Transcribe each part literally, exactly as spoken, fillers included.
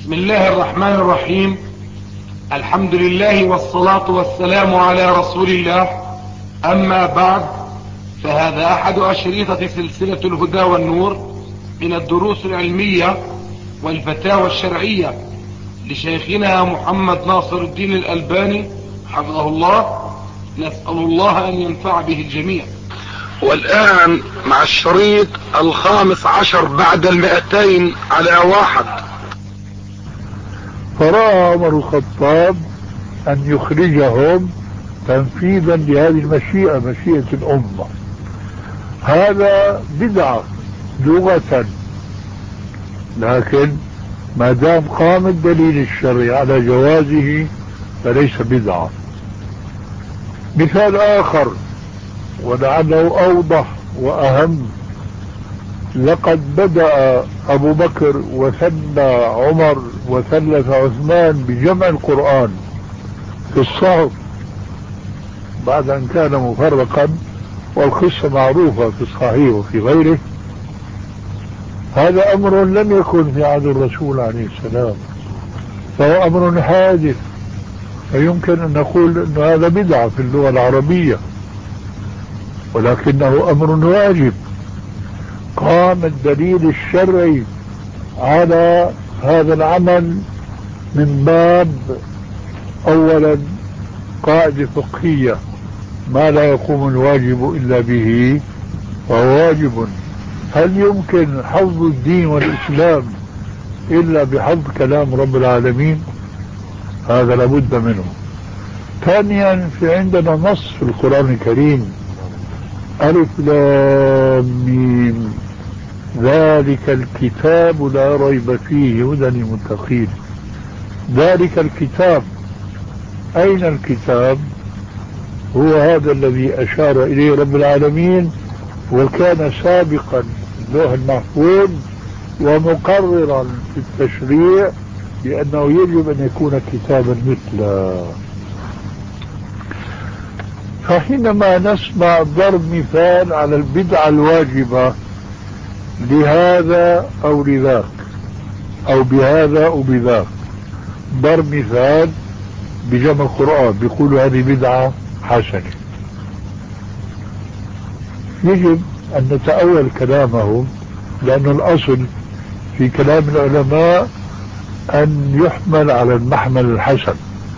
بسم الله الرحمن الرحيم. الحمد لله والصلاة والسلام على رسول الله. أما بعد، فهذا أحد أشريطة سلسلة الهدى والنور من الدروس العلمية والفتاوى الشرعية لشيخنا محمد ناصر الدين الألباني حفظه الله. نسأل الله أن ينفع به الجميع. والآن مع الشريط الخامس عشر بعد المئتين على واحد. فرأى عمر الخطاب أن يخرجهم تنفيذا لهذه المشيئة، مشيئة الأمة. هذا بدعة لغة، لكن ما دام قام الدليل الشرعي على جوازه فليس بدعة. مثال آخر ولعله أوضح وأهم: لقد بدأ أبو بكر وثنى عمر وثلث عثمان بجمع القرآن في الصحف بعد أن كان مفرقا، والقصة معروفة في الصحيح وفي غيره. هذا أمر لم يكن في عهد الرسول عليه السلام، فهو أمر حادث، فيمكن أن نقول أن هذا بدعة في اللغة العربية، ولكنه أمر واجب. قام الدليل الشرعي على هذا العمل من باب أولا قاعدة فقهية: ما لا يقوم الواجب إلا به فهو واجب. هل يمكن حفظ الدين والإسلام إلا بحفظ كلام رب العالمين؟ هذا لابد منه. ثانيا، في عندنا نص في القرآن الكريم: ألف لام ميم ذلك الكتاب لا ريب فيه هدى للمتقين. ذلك الكتاب، أين الكتاب؟ هو هذا الذي أشار إليه رب العالمين، وكان سابقا في اللوح المحفوظ ومقررا في التشريع بأنه يجب أن يكون كتابا مثله. فحينما نسمع ضرب مثال على البدعة الواجبة لهذا أو لذاك أو بهذا أو بذاك، ضرب مثال بجمع القرآن، بيقولوا هذه بدعة حسنة، يجب أن نتأول كلامهم، لأن الأصل في كلام العلماء أن يحمل على المحمل الحسن،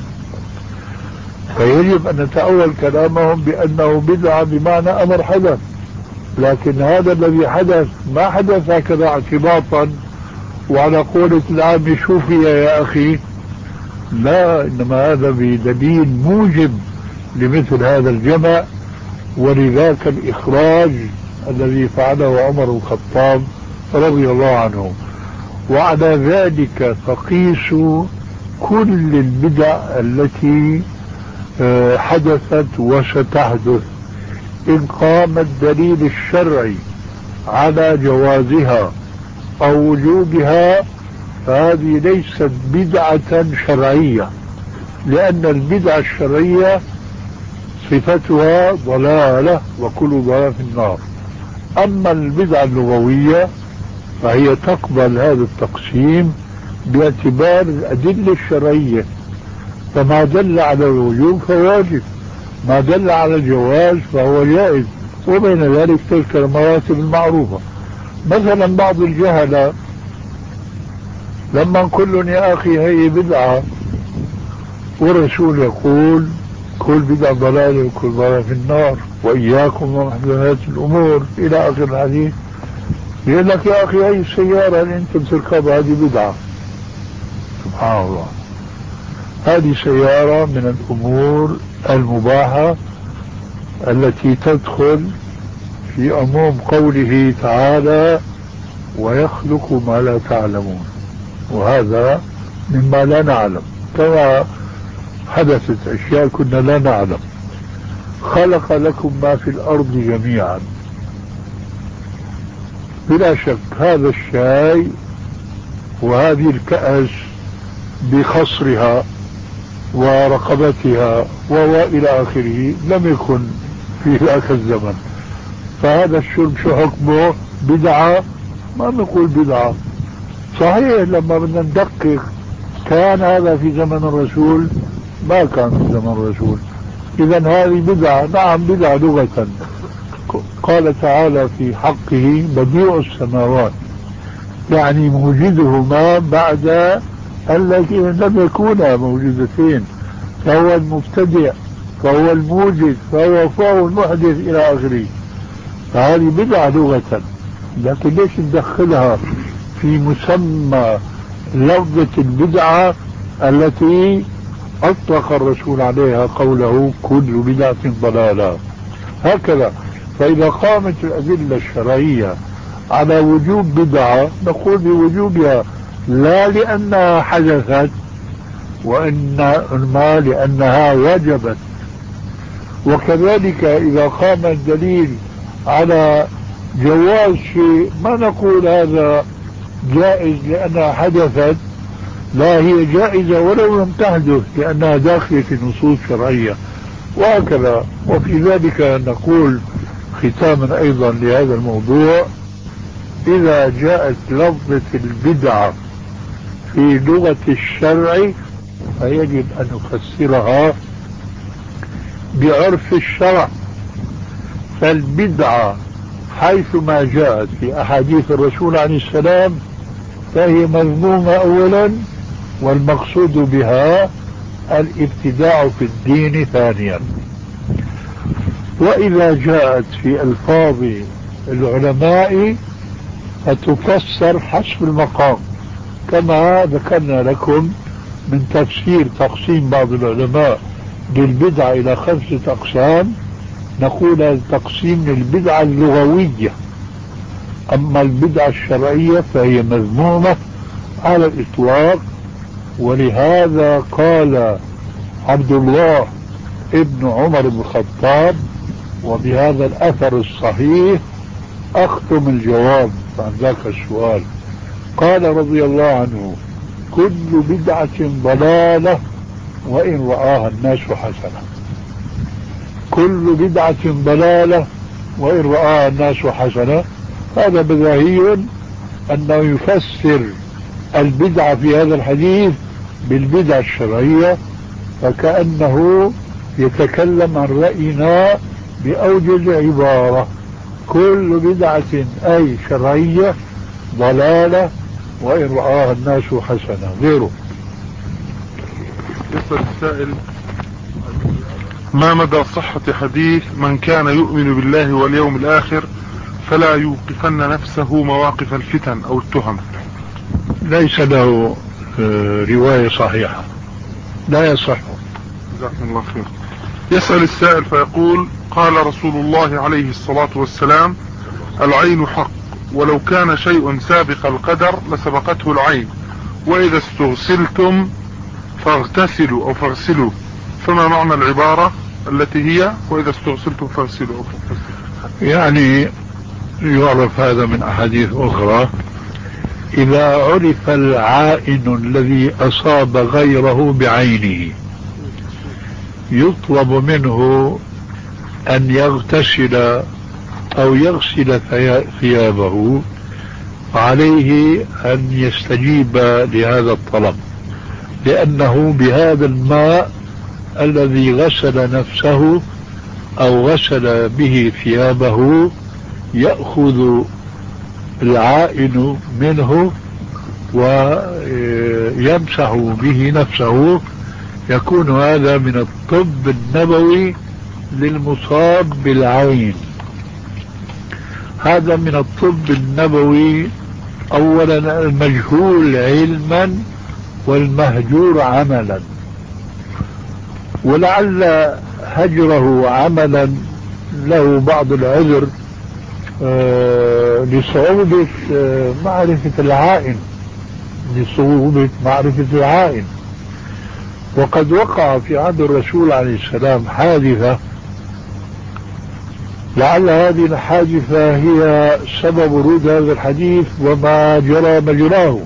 فيجب أن نتأول كلامهم بأنه بدعة بمعنى أمر حدث. لكن هذا الذي حدث ما حدث هكذا اعتباطا وعلى قولة العام شوفي يا أخي، لا، إنما هذا بدليل موجب لمثل هذا الجمع، ولذاك الإخراج الذي فعله عمر الخطاب رضي الله عنه. وعلى ذلك فقيسوا كل البدع التي حدثت وستحدث، إن قام الدليل الشرعي على جوازها أو وجوبها فهذه ليست بدعة شرعية، لأن البدعة الشرعية صفتها ضلالة وكل ضلالة في النار. أما البدعة اللغوية فهي تقبل هذا التقسيم باعتبار الأدلة الشرعية، فما دل على الوجوب فواجب، ما دل على الجواز فهو جائز، وبين ذلك تلك المراتب المعروفة. مثلا بعض الجهلة لما نقول يا أخي هي بدعة والرسول يقول كل بدعة ضلالة وكل ضلالة في النار وإياكم ومحدثات الأمور إلى آخر الحديث، يقول لك يا أخي هي السيارة اللي أنت بتركبها هذه بدعة. سبحان الله، هذه سيارة من الأمور المباحة التي تدخل في عموم قوله تعالى: ويخلق ما لا تعلمون، وهذا مما لا نعلم، كما حدثت أشياء كنا لا نعلم. خلق لكم ما في الأرض جميعا، بلا شك هذا الشاي وهذه الكأس بخصرها ورقبتها وإلى آخره لم يكن في ذاك الزمن، فهذا الشرب شو حكمه؟ بدعة؟ ما نقول بدعة، صحيح لما بدنا ندقق كان هذا في زمن الرسول؟ ما كان في زمن الرسول. إذا هذه بدعة، نعم بدعة لغة. قال تعالى في حقه بديع السماوات، يعني موجدهما بعد التي لم يكونا موجودتين، فهو المبتدع، فهو الموجد، فهو فهو المحدث إلى آخره. فهذه بدعة لغة، لكن ليش ندخلها في مسمى لفظة البدعة التي أطلق الرسول عليها قوله كل بدعة ضلالة؟ هكذا. فإذا قامت الأدلة الشرعية على وجوب بدعة نقول بوجوبها، لا لأنها حدثت وإنما لأنها وجبت. وكذلك إذا قام الدليل على جواز شيء ما نقول هذا جائز لأنها حدثت، لا هي جائزة ولو لم تحدث لأنها داخلة في نصوص شرعية، وهكذا. وفي ذلك نقول ختاما أيضا لهذا الموضوع، إذا جاءت لفظة البدعة في لغة الشرع فيجب أن نفسرها بعرف الشرع. فالبدعة حيثما جاءت في أحاديث الرسول عليه السلام فهي مذمومة أولا، والمقصود بها الابتداع في الدين ثانيا. وإذا جاءت في ألفاظ العلماء فتفسر حسب المقام، كما ذكرنا لكم من تفسير تقسيم بعض العلماء للبدعة إلى خمسة أقسام. نقول التقسيم للبدعة اللغوية، أما البدعة الشرعية فهي مذمومة على الإطلاق. ولهذا قال عبد الله ابن عمر بن الخطاب، وبهذا الأثر الصحيح أختم الجواب عن ذاك السؤال، قال رضي الله عنه كل بدعة ضلالة وإن رآها الناس حسنة. كل بدعة ضلالة وإن رآها الناس حسنة، هذا بداهي أنه يفسر البدعة في هذا الحديث بالبدعة الشرعية، فكأنه يتكلم عن رأينا بأوجز عبارة. كل بدعة أي شرعية ضلالة وإن رآها الناس حسنة. غيره. يسأل السائل ما مدى صحة حديث من كان يؤمن بالله واليوم الآخر فلا يوقفن نفسه مواقف الفتن أو التهم؟ ليس له رواية صحيحة، لا يصح. جزاكم الله خير. يسأل السائل فيقول قال رسول الله عليه الصلاة والسلام العين حق، ولو كان شيء سابق القدر لسبقته العين، وإذا استغسلتم فاغتسلوا أو فاغسلوا، فما معنى العبارة التي هي وإذا استغسلتم فاغسلوا أو فاغسلوا؟ يعني يعرف هذا من أحاديث أخرى، إذا عرف العائن الذي أصاب غيره بعينه يطلب منه أن يغتسل أو يغسل ثيابه، عليه أن يستجيب لهذا الطلب، لأنه بهذا الماء الذي غسل نفسه أو غسل به ثيابه يأخذ العائن منه ويمسح به نفسه. يكون هذا من الطب النبوي للمصاب بالعين. هذا من الطب النبوي أولا المجهول علما والمهجور عملا، ولعل هجره عملا له بعض العذر آه لصعوبة آه معرفة العائن لصعوبة معرفة العائن. وقد وقع في عهد الرسول عليه السلام حادثة، لعل هذه الحادثة هي سبب ورود هذا الحديث وما جرى مجراه.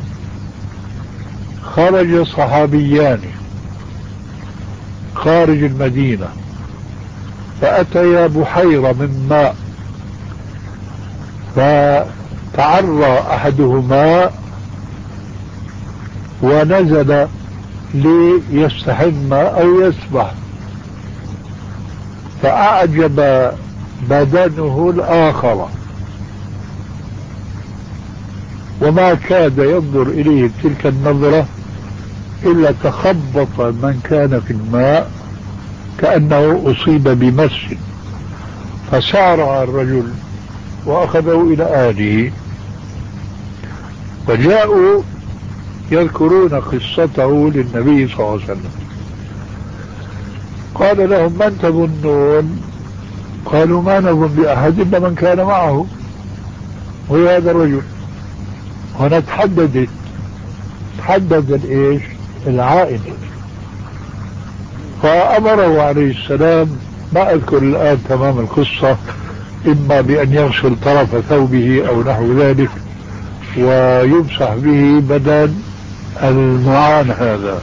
خرج صحابيان خارج المدينة فأتيا بحيرة من ماء، فتعرى أحدهما ونزل ليستحم أو يسبح، فأعجب بدنه الآخر وما كاد ينظر إليه تلك النظرة إلا تخبط من كان في الماء كأنه أصيب بمس، فسارع الرجل وأخذه إلى أهله، فجاءوا يذكرون قصته للنبي صلى الله عليه وسلم. قال لهم: من تظنون؟ قالوا: ما نظن بأحد إلا من كان معه، هو هذا الرجل. هنا تحددت تحدد الإيش؟ العائد. فأمره عليه السلام، ما أذكر الآن تمام القصة، إما بأن يغسل طرف ثوبه أو نحو ذلك ويمسح به بدل المعان هذا.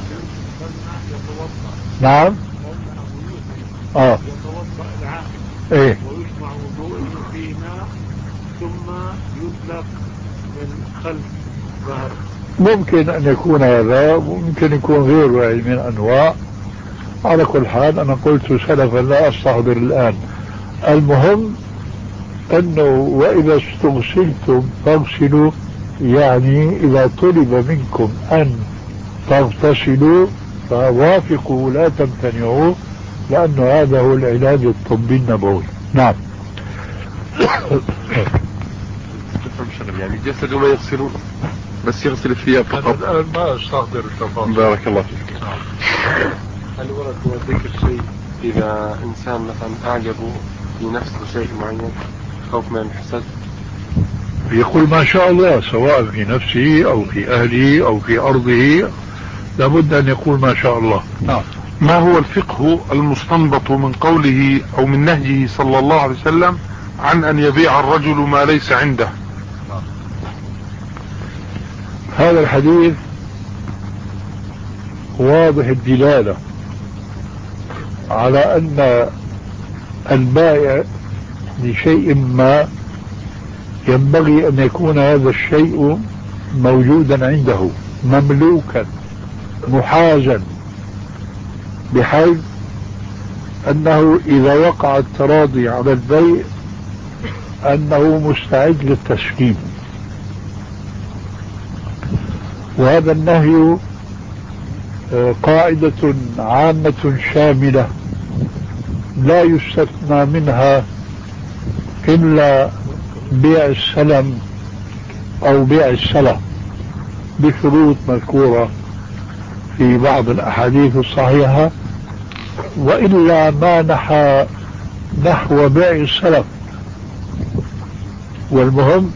نعم. اه يتوضأ العائد ايه ويجمع وضوءه في ماء ثم يطلق من خلف ظهر. ممكن أن يكون هذا، ممكن يكون غيره يعني من أنواع. على كل حال أنا قلت سلفا لا أستحضر الآن. المهم أنه وإذا استغسلتم فاغسلوا، يعني إذا طلب منكم أن تغتسلوا فوافقوا لا تمتنعوا، لأن هذا هو العلاج الطبي النبوي. نعم. تفهم شغل يعني جسده ما يغسلون بس يغسل الثياب فقط. أنا الآن ما أستحضر التفاصيل. بارك الله فيك. هل ورد هو ذكر شيء إذا إنسان مثلا أعجبه في نفسه شيء معين خوف من الحسد؟ يقول ما شاء الله، سواء في نفسه أو في أهله أو في أرضه، لابد أن يقول ما شاء الله. نعم. ما هو الفقه المستنبط من قوله أو من نهجه صلى الله عليه وسلم عن أن يبيع الرجل ما ليس عنده؟ هذا الحديث واضح الدلالة على أن البائع لشيء ما ينبغي أن يكون هذا الشيء موجودا عنده، مملوكا محازا، بحيث أنه إذا وقع التراضي على البيع أنه مستعد للتسليم. وهذا النهي قاعدة عامة شاملة لا يستثنى منها إلا بيع السلم أو بيع السلم بشروط مذكورة في بعض الأحاديث الصحيحة، وإلا ما نحى نحو بيع السلم. والمهم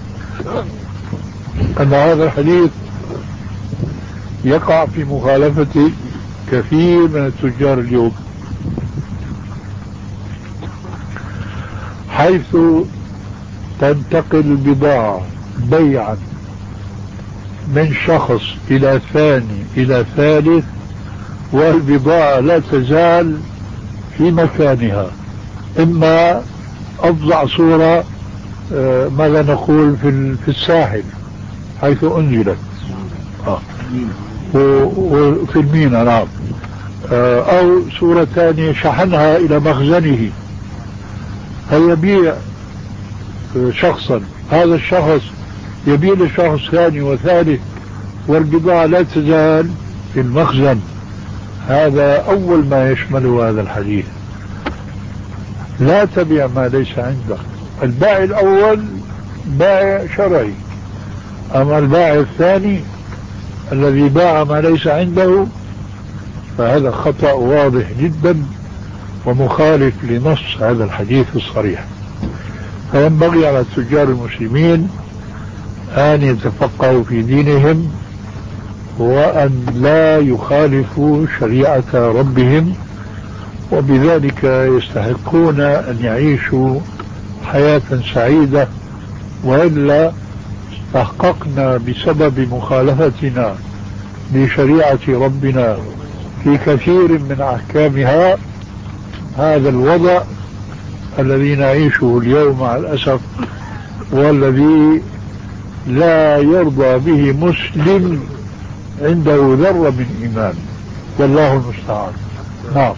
أن هذا الحديث يقع في مخالفة كثير من التجار اليوم، حيث تنتقل البضاعة بيعا من شخص إلى ثاني إلى ثالث، والبضاعة لا تزال في مكانها. إما أفظع صورة آه ماذا نقول في, في الساحل حيث أنزلت آه. وفي المينا. نعم. آه أو صورة ثانية شحنها إلى مخزنه، فيبيع شخصا، هذا الشخص يبيع لشخص ثاني وثالث والبضاعة لا تزال في المخزن. هذا أول ما يشمله هذا الحديث. لا تبيع ما ليس عندك. البائع الأول بائع شرعي، أما البائع الثاني الذي باع ما ليس عنده فهذا خطأ واضح جدا ومخالف لنص هذا الحديث الصريح. فينبغي على التجار المسلمين أن يتفقهوا في دينهم وأن لا يخالفوا شريعة ربهم، وبذلك يستحقون أن يعيشوا حياة سعيدة. وإلا تحققنا بسبب مخالفتنا لشريعة ربنا في كثير من أحكامها هذا الوضع الذي نعيشه اليوم مع الأسف، والذي لا يرضى به مسلم عنده ذرة من إيمان، والله المستعان. نعم.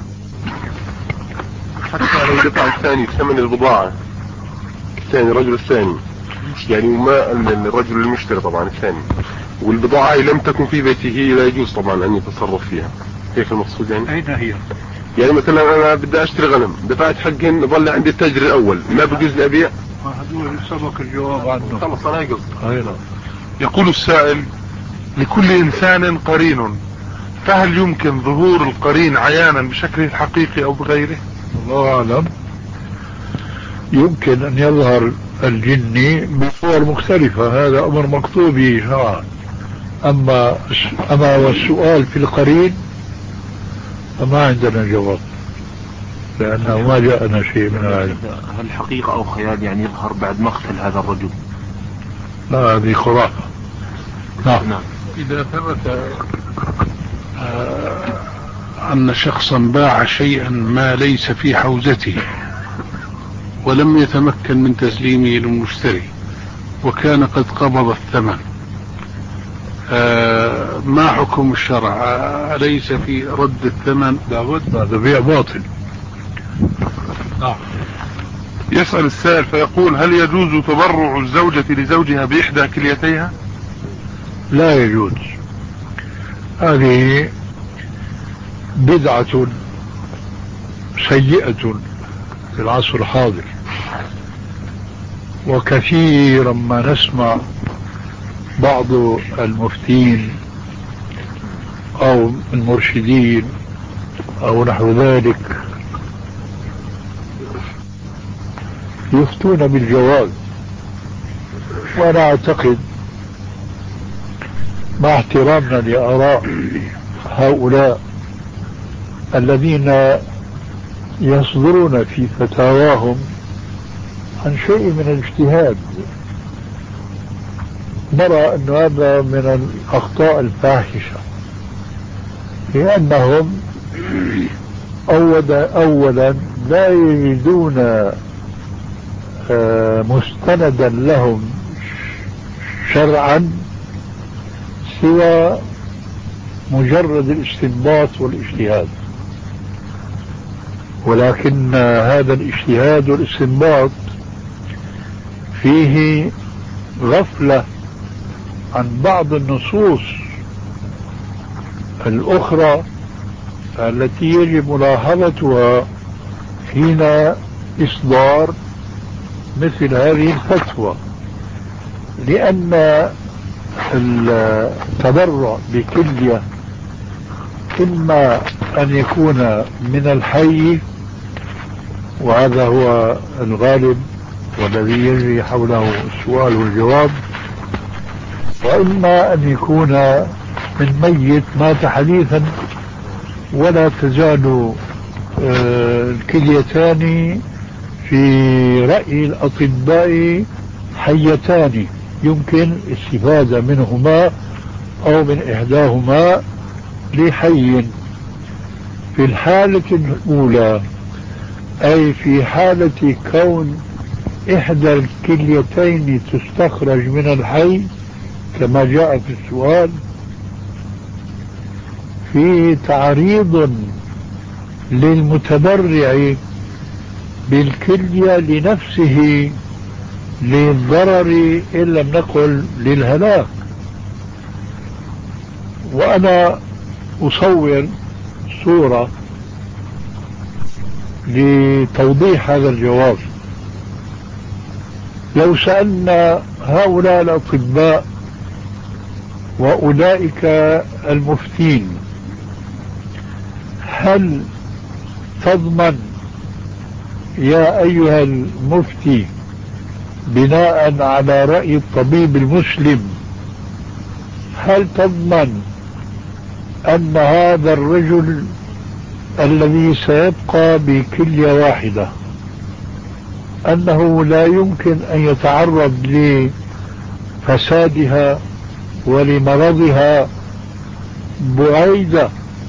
حتى لو دفع الثاني ثمن البضاعة، الثاني الرجل الثاني يعني ما الرجل المشتري طبعا الثاني، والبضاعة لم تكن في بيته لا يجوز طبعا أن يتصرف فيها، هيك المقصود يعني؟ أين هي؟ يعني مثلا أنا بدي أشتري غنم، دفعت حقهن، ظل عندي التاجر الأول، ما بجوز لي أبيع؟ ما هدول سبق الجواب عنه. خلص أنا قصدي. أيضا. يقول السائل: لكل إنسان قرين، فهل يمكن ظهور القرين عيانا بشكله الحقيقي أو بغيره؟ الله أعلم. يمكن أن يظهر الجني بصور مختلفة، هذا أمر مكتوب شرعا. أما أما والسؤال في القرين فما عندنا جواب، لأنه ما جاءنا شيء من العلم. هل حقيقة أو خيال يعني يظهر بعد مقتل هذا الرجل؟ لا، هذه خرافة. نعم. نعم. إذا ثبت آه أن شخصا باع شيئا ما ليس في حوزته ولم يتمكن من تسليمه للمشتري وكان قد قبض الثمن، آه ما حكم الشرع؟ أليس في رد الثمن؟ لابد، هذا بيع باطل. نعم. يسأل السائل فيقول: هل يجوز تبرع الزوجة لزوجها بإحدى كليتيها؟ لا يجوز، هذه بدعة سيئة في العصر الحاضر، وكثيرا ما نسمع بعض المفتين أو المرشدين أو نحو ذلك يفتون بالجواز. وأنا أعتقد مع احترامنا لآراء هؤلاء الذين يصدرون في فتاواهم عن شيء من الاجتهاد، نرى أن هذا من الأخطاء الفاحشة، لأنهم أولا لا يجدون مستندا لهم شرعا سوى مجرد الاستنباط والاجتهاد، ولكن هذا الاجتهاد والاستنباط فيه غفلة عن بعض النصوص الأخرى التي يجب ملاحظتها حين إصدار مثل هذه الفتوى، لأن التبرع بكلية إما أن يكون من الحي، وهذا هو الغالب والذي يجري حوله السؤال والجواب، وإما أن يكون من ميت مات حديثا، ولا تزال الكليتان في رأي الأطباء حيتان، يمكن الاستفادة منهما أو من إحداهما لحي. في الحالة الأولى، أي في حالة كون إحدى الكليتين تستخرج من الحي كما جاء في السؤال، في تعريض للمتبرع بالكلية لنفسه للضرر إن لم نقل للهلاك. وأنا أصور صورة لتوضيح هذا الجواب. لو سألنا هؤلاء الأطباء وأولئك المفتين: هل تضمن يا أيها المفتي بناء على رأي الطبيب المسلم، هل تضمن أن هذا الرجل الذي سيبقى بكلية واحدة أنه لا يمكن أن يتعرض لفسادها ولمرضها بعيد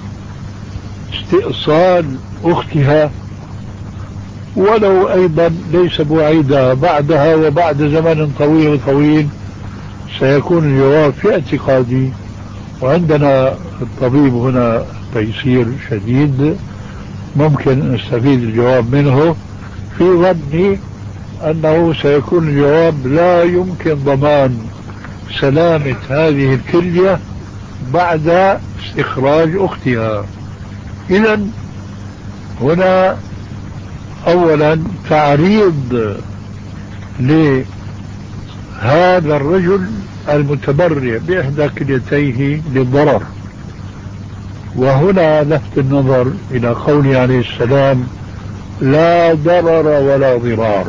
استئصال أختها، ولو أيضا ليس بعيدة بعدها وبعد زمن طويل طويل؟ سيكون الجواب في اعتقادي وعندنا الطبيب هنا تيسير شديد ممكن نستفيد الجواب منه، في ظني أنه سيكون الجواب لا يمكن ضمان سلامة هذه الكلية بعد استخراج أختها. إذن هنا أولا تعريض لهذا الرجل المتبرع بإحدى كليتيه للضرر. وهنا لفت النظر إلى قوله عليه السلام لا ضرر ولا ضرار،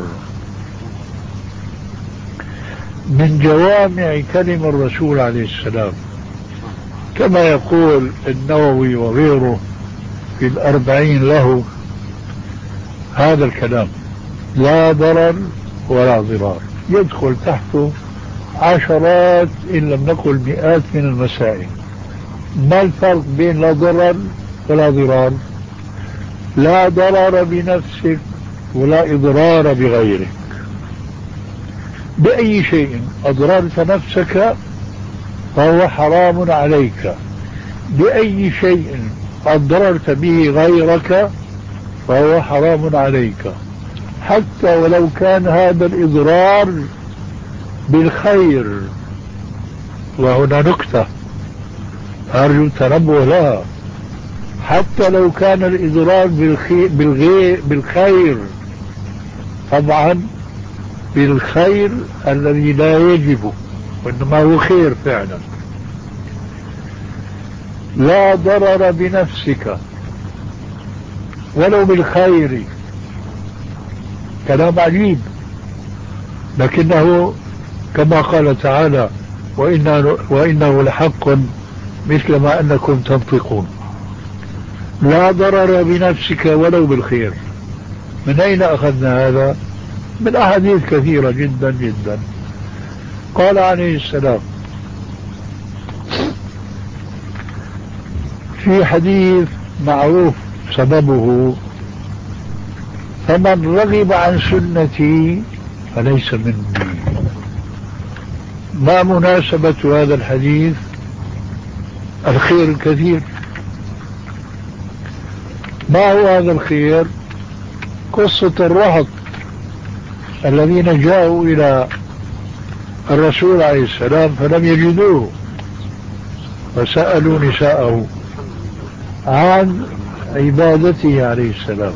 من جوامع كلم الرسول عليه السلام، كما يقول النووي وغيره في الأربعين له هذا الكلام لا ضرر ولا ضرار، يدخل تحته عشرات إن لم نقل مئات من المسائل. ما الفرق بين لا ضرر ولا ضرار؟ لا ضرر بنفسك ولا إضرار بغيرك. بأي شيء أضررت نفسك فهو حرام عليك، بأي شيء أضررت به غيرك فهو حرام عليك، حتى ولو كان هذا الإضرار بالخير. وهنا نكتة أرجو التنبه لها، حتى لو كان الإضرار بالخير, بالخير طبعا بالخير الذي لا يجب وإنما هو خير فعلا. لا ضرر بنفسك ولو بالخير، كلام عجيب، لكنه كما قال تعالى وإنه, وإنه لحق مثل ما أنكم تنطقون. لا ضرر بنفسك ولو بالخير. من أين أخذنا هذا؟ من أحاديث كثيرة جدا جدا. قال عليه السلام في حديث معروف سببه فمن رغب عن سنتي فليس مني. ما مناسبة هذا الحديث؟ الخير الكثير. ما هو هذا الخير؟ قصة الرهط الذين جاءوا إلى الرسول عليه السلام فلم يجدوه، فسألوا نساءه عن عبادته عليه السلام،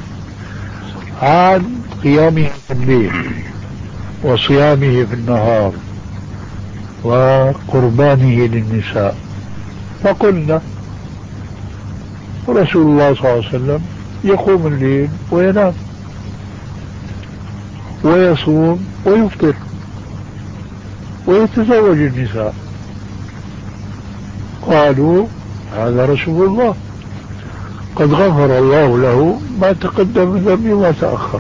عن قيامه في الليل وصيامه في النهار وقربانه للنساء. فقلنا رسول الله صلى الله عليه وسلم يقوم الليل وينام ويصوم ويفطر ويتزوج النساء. قالوا هذا رسول الله قد غفر الله له ما تقدم من ذنبه وما تأخر.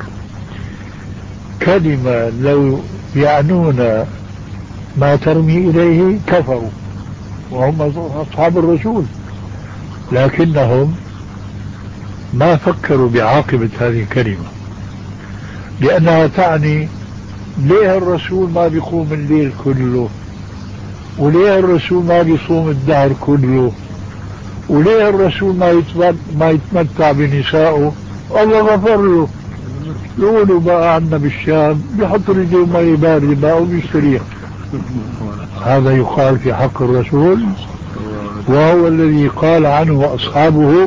كلمة لو يعنون ما ترمي إليه كفروا، وهم أصحاب الرسول، لكنهم ما فكروا بعاقبة هذه الكلمة، لأنها تعني ليه الرسول ما بيقوم الليل كله، وليه الرسول ما بيصوم الدهر كله، وليه الرسول ما ما يتمتع بنسائه؟ الله غفر له. يقولوا بقى عنا بالشام بيحط رجله مي باردة بقى وبيستريح. هذا يقال في حق الرسول، وهو الذي قال عنه أصحابه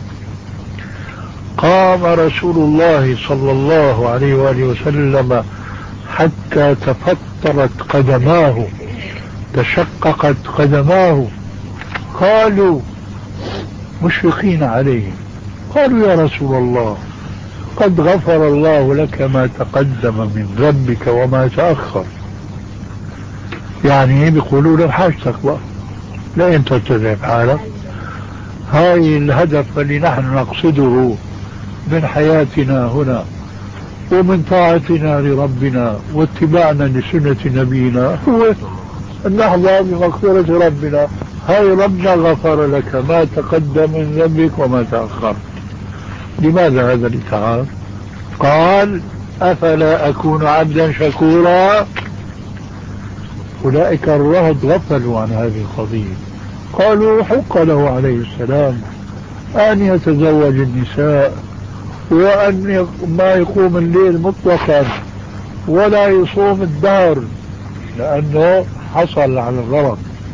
قام رسول الله صلى الله عليه وآله وسلم حتى تفطرت قدماه تشققت قدماه. قالوا مشفقين عليه، قالوا يا رسول الله قد غفر الله لك ما تقدم من ذنبك وما تأخر. يعني بيقولوا له حاجتك بقى، لا انت تتعب حالك. هاي الهدف اللي نحن نقصده من حياتنا هنا ومن طاعتنا لربنا واتباعنا لسنة نبينا هو أن نحظى بمغفرة ربنا. هاي ربنا غفر لك ما تقدم من ذنبك وما تأخر. لماذا هذا الاتعاب؟ قال أفلا أكون عبدا شكورا. أولئك الرهط غفلوا عن هذه القضية، قالوا حق له عليه السلام أن يتزوج النساء وأن ما يقوم الليل مطلقا ولا يصوم الدهر لأنه حصل على الغرض.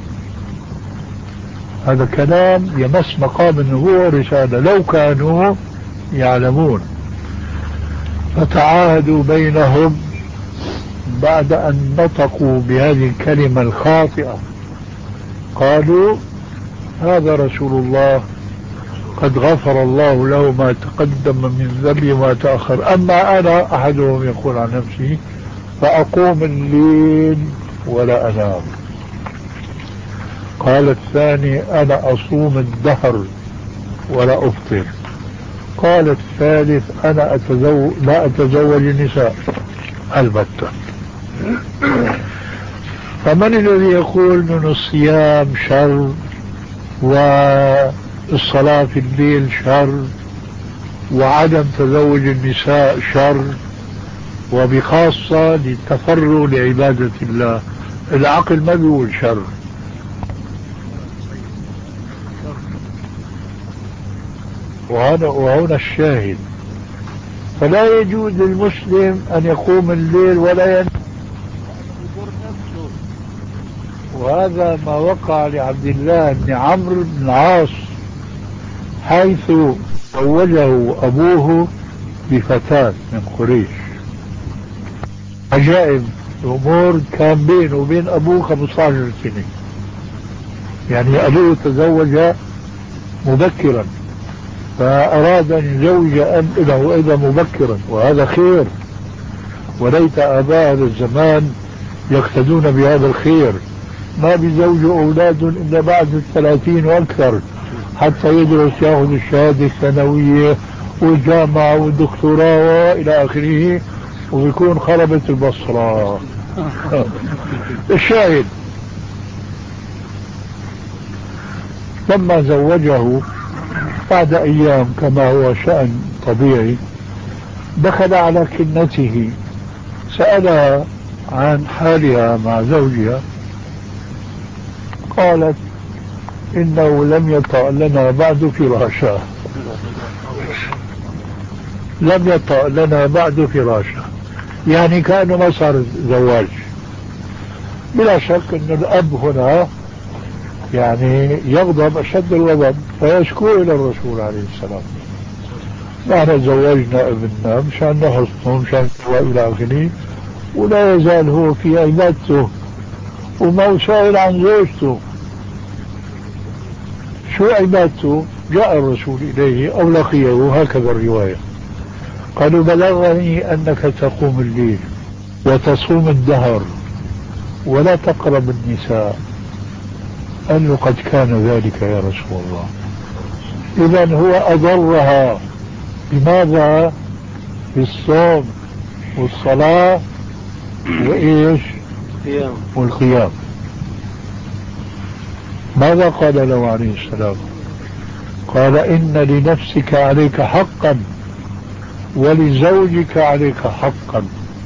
هذا كلام يمس مقام النبوة والرسالة لو كانوا يعلمون. فتعاهدوا بينهم بعد أن نطقوا بهذه الكلمة الخاطئة، قالوا هذا رسول الله قد غفر الله له ما تقدم من ذنبه وما تأخر، أما أنا أحدهم يقول عن نفسه فأقوم الليل ولا أنام. قال الثاني أنا أصوم الدهر ولا أفطر. قال الثالث أنا أتزوج لا أتزوج النساء البتة. فمن الذي يقول من الصيام شر والصلاة في الليل شر وعدم تزوج النساء شر وبخاصة للتفرغ لعبادة الله؟ العقل ما بيقول شر. وهنا وهنا الشاهد. فلا يجوز للمسلم أن يقوم الليل ولا ينام، وهذا ما وقع لعبد الله بن عمرو بن العاص حيث زوجه أبوه بفتاة من قريش. عجائب الأمور، كان بينه وبين أبوه خمسة عشر سنة، يعني أبوه تزوج مبكرا فأراد أن يزوج ابنه أيضا مبكرا، وهذا خير، وليت آباء هذا الزمان يقتدون بهذا الخير. ما بيزوجوا أولاد إلا بعد الثلاثين وأكثر حتى يدرس يأخذ الشهادة الثانوية والجامعة والدكتوراه وإلى آخره، ويكون خربت البصرة. الشاهد لما زوجه بعد أيام كما هو شأن طبيعي دخل على كنته سألها عن حالها مع زوجها، قالت إنه لم يطأ لنا بعد فراشا، لم يطأ لنا بعد فراشا، يعني كأنه ما صار زواج. بلا شك أن الأب هنا يعني يغضب أشد الغضب فيشكو إلى الرسول عليه السلام، نحن زوجنا ابننا مشان نحصنه مشان إلى آخره، ولا يزال هو في عبادته وما سائل عن زوجته. شو عبادته؟ جاء الرسول إليه أو لقيه، هكذا الرواية، قالوا بلغني أنك تقوم الليل وتصوم الدهر ولا تقرب النساء. قال له قد كان ذلك يا رسول الله. إذن هو أضرها بماذا؟ بالصوم والصلاة وإيش؟ والقيام. ماذا قال له عليه السلام؟ قال إن لنفسك عليك حقا ولزوجك عليك حقا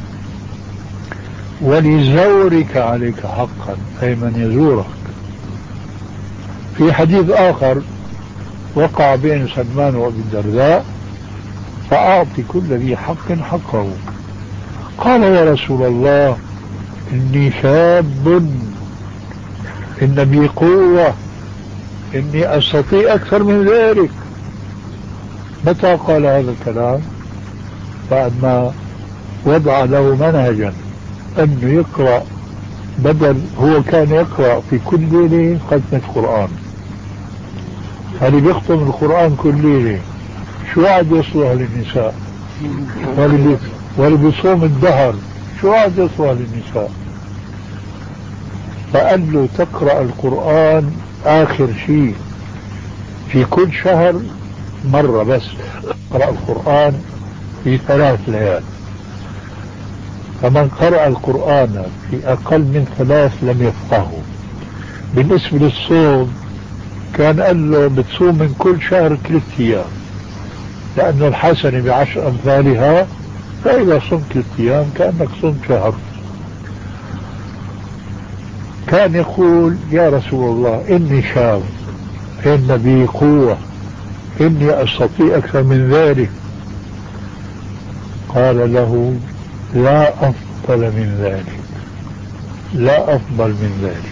ولزورك عليك حقا، أي من يزورك. في حديث آخر وقع بين سلمان وأبي الدرداء فأعطي كل ذي حق حقه. قال يا رسول الله إني شاب، إن بي قوة، إني أستطيع أكثر من ذلك. متى قال هذا الكلام؟ بعد ما وضع له منهجا أنه يقرأ، بدل هو كان يقرأ في كل ليلة ختمة قرآن، اللي بيختم القرآن كل ليلة شو عاد يصلح للنساء؟ واللي بيصوم الدهر شو عاد يصلح للنساء؟ فقال له تقرأ القرآن آخر شيء في كل شهر مرة بس، اقرأ القرآن في ثلاث ليال. فمن قرأ القرآن في أقل من ثلاث لم يفقهه. بالنسبة للصوم كان قال له بتصوم من كل شهر ثلاث أيام، لأن الحسنة بعشر أمثالها، فإذا صمت ثلاث أيام كأنك صمت شهر. كان يقول يا رسول الله إني شاب، إن بي قوة، إني أستطيع أكثر من ذلك. قال له لا أفضل من ذلك، لا أفضل من ذلك.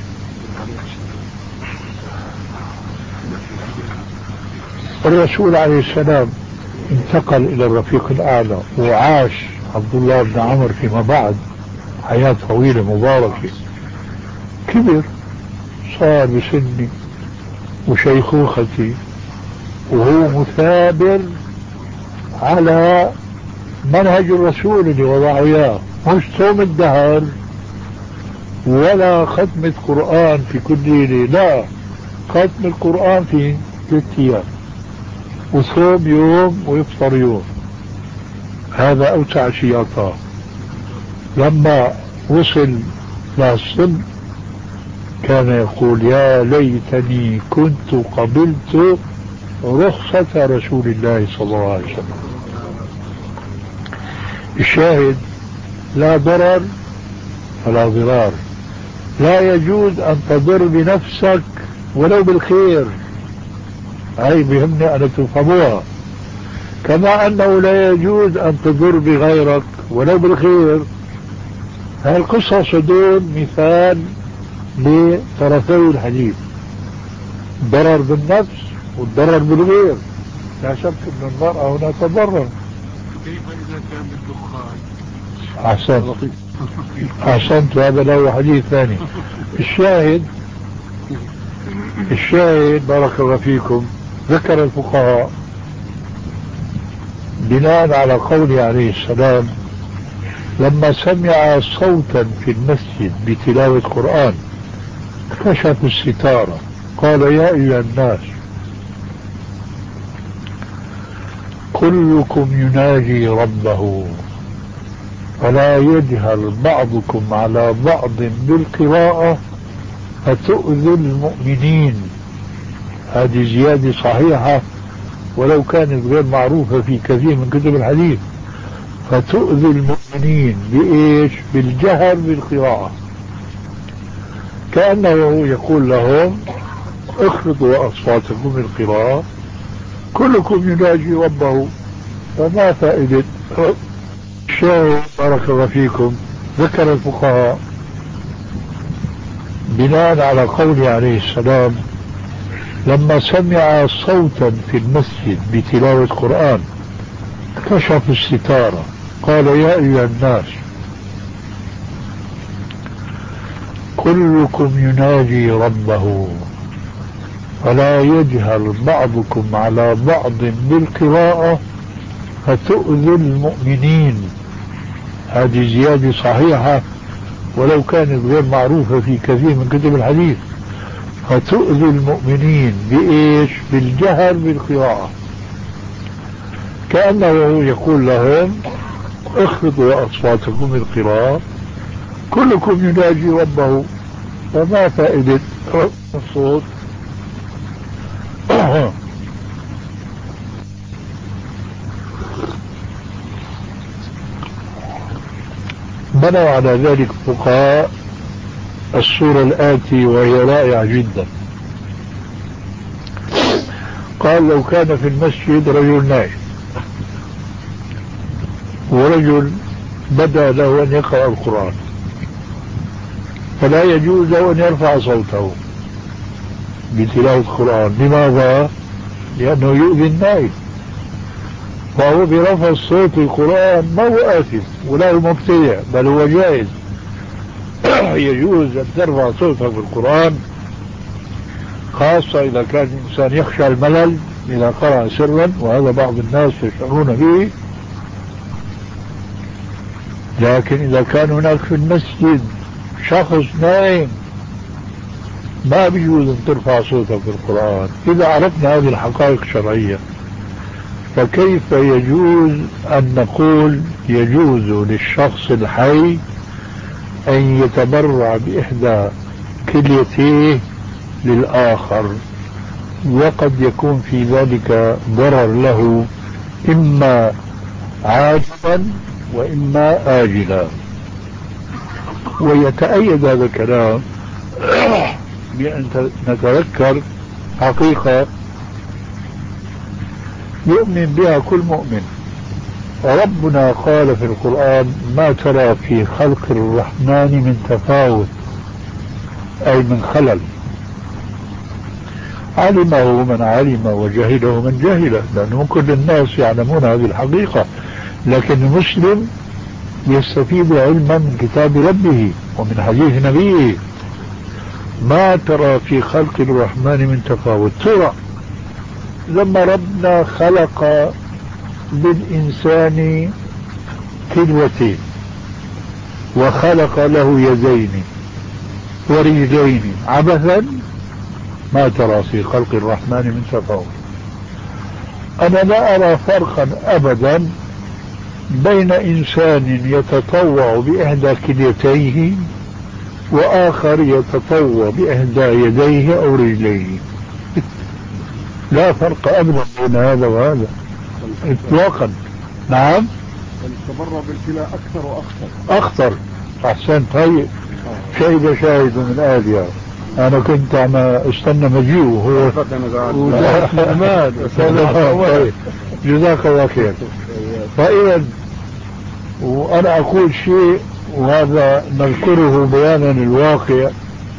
الرسول عليه السلام انتقل إلى الرفيق الأعلى، وعاش عبد الله بن عمر فيما بعد حياة طويلة مباركة، كبر، صار بسني وشيخوختي، وهو مثابر على منهج الرسول اللي وضعه اياه، مش صوم الدهر ولا ختمة قرآن في كل ليلة، لا، ختم القرآن في ثلاث ايام، وصوم يوم ويفطر يوم. هذا اوسع شيء اعطاه. لما وصل للسن كان يقول يا ليتني كنت قبلت رخصة رسول الله صلى الله عليه وسلم. الشاهد لا ضرر ولا ضرار، لا يجوز أن تضر بنفسك ولو بالخير، هاي بهمني أن تفهموها، كما أنه لا يجوز أن تضر بغيرك ولو بالخير. هاي القصص دول مثال لطرفي الحديث، ضرر بالنفس والضرر بالغير. لا شك أن المرأة هنا تضرر. كيف إذا كان بالدخان؟ أحسنت أحسنت هذا له حديث ثاني. الشاهد الشاهد بارك الله فيكم، ذكر الفقهاء بناء على قوله عليه السلام لما سمع صوتا في المسجد بتلاوة قرآن كشف الستارة قال يا أيها الناس كلكم يناجي ربه فلا يجهر بعضكم على بعض بالقراءة فتؤذي المؤمنين. هذه زيادة صحيحة ولو كانت غير معروفة في كثير من كتب الحديث. فتؤذي المؤمنين بإيش؟ بالجهر بالقراءة، كأنه يقول لهم اخفضوا أصواتكم بالقراءة، كلكم يناجي ربه، فما فائدة؟ الشاهد بارك الله فيكم، ذكر الفقهاء بناء على قوله عليه السلام لما سمع صوتا في المسجد بتلاوة قرآن كشف الستارة قال يا أيها الناس كلكم يناجي ربه فلا يجهر بعضكم على بعض بالقراءة فتؤذي المؤمنين. هذه زيادة صحيحة ولو كانت غير معروفة في كثير من كتب الحديث. فتؤذي المؤمنين بإيش؟ بالجهر بالقراءة، كأنه يقول لهم اخفضوا أصواتكم بالقراءة، كلكم يناجي ربه، فما فائدة الصوت؟ بنوا على ذلك فقهاء الصورة الآتي وهي رائعة جدا. قال لو كان في المسجد رجل نائم ورجل بدأ له أن يقرأ القرآن فلا يجوز له أن يرفع صوته بتلاوة القرآن. لماذا؟ لأنه يؤذي النائم، فهو برفع الصوت في القرآن ما هو آثم ولا هو مبتدع، بل هو جائز. يجوز أن ترفع صوتك في القرآن، خاصة إذا كان الإنسان يخشى الملل إذا قرأ سرا، وهذا بعض الناس يشعرون به. لكن إذا كان هناك في المسجد شخص نائم ما بيجوز أن ترفع صوتك في القرآن. إذا عرفنا هذه الحقائق الشرعية فكيف يجوز أن نقول يجوز للشخص الحي أن يتبرع بإحدى كليتيه للآخر، وقد يكون في ذلك ضرر له إما عاجلا وإما آجلا. ويتأيد هذا الكلام بأن نتذكر حقيقة يؤمن بها كل مؤمن. ربنا قال في القرآن: ما ترى في خلق الرحمن من تفاوت، أي من خلل. علمه من علم وجهله من جهل، لأنه كل الناس يعلمون هذه الحقيقة، لكن المسلم يستفيد علما من كتاب ربه ومن حديث نبيه. ما ترى في خلق الرحمن من تفاوت. ترى لما ربنا خلق للإنسان كلوتين وخلق له يدين ورجلين عبثا، ما ترى في خلق الرحمن من تفاوت. أنا لا أرى فرقا أبدا بين إنسان يتطوع بإحدى كليتيه وآخر يتطوع بإحدى يديه أو رجليه. لا فرق أبدا بين هذا وهذا إطلاقا. نعم، التبرع بالكلى أكثر وأخطر. أخطر. أحسن. طيب، شهد شاهد من أهلها. أنا كنت عم استنى مجيء وهو طيب، جزاك الله خير. فإذا وأنا أقول شيء وهذا نذكره بيانا الواقع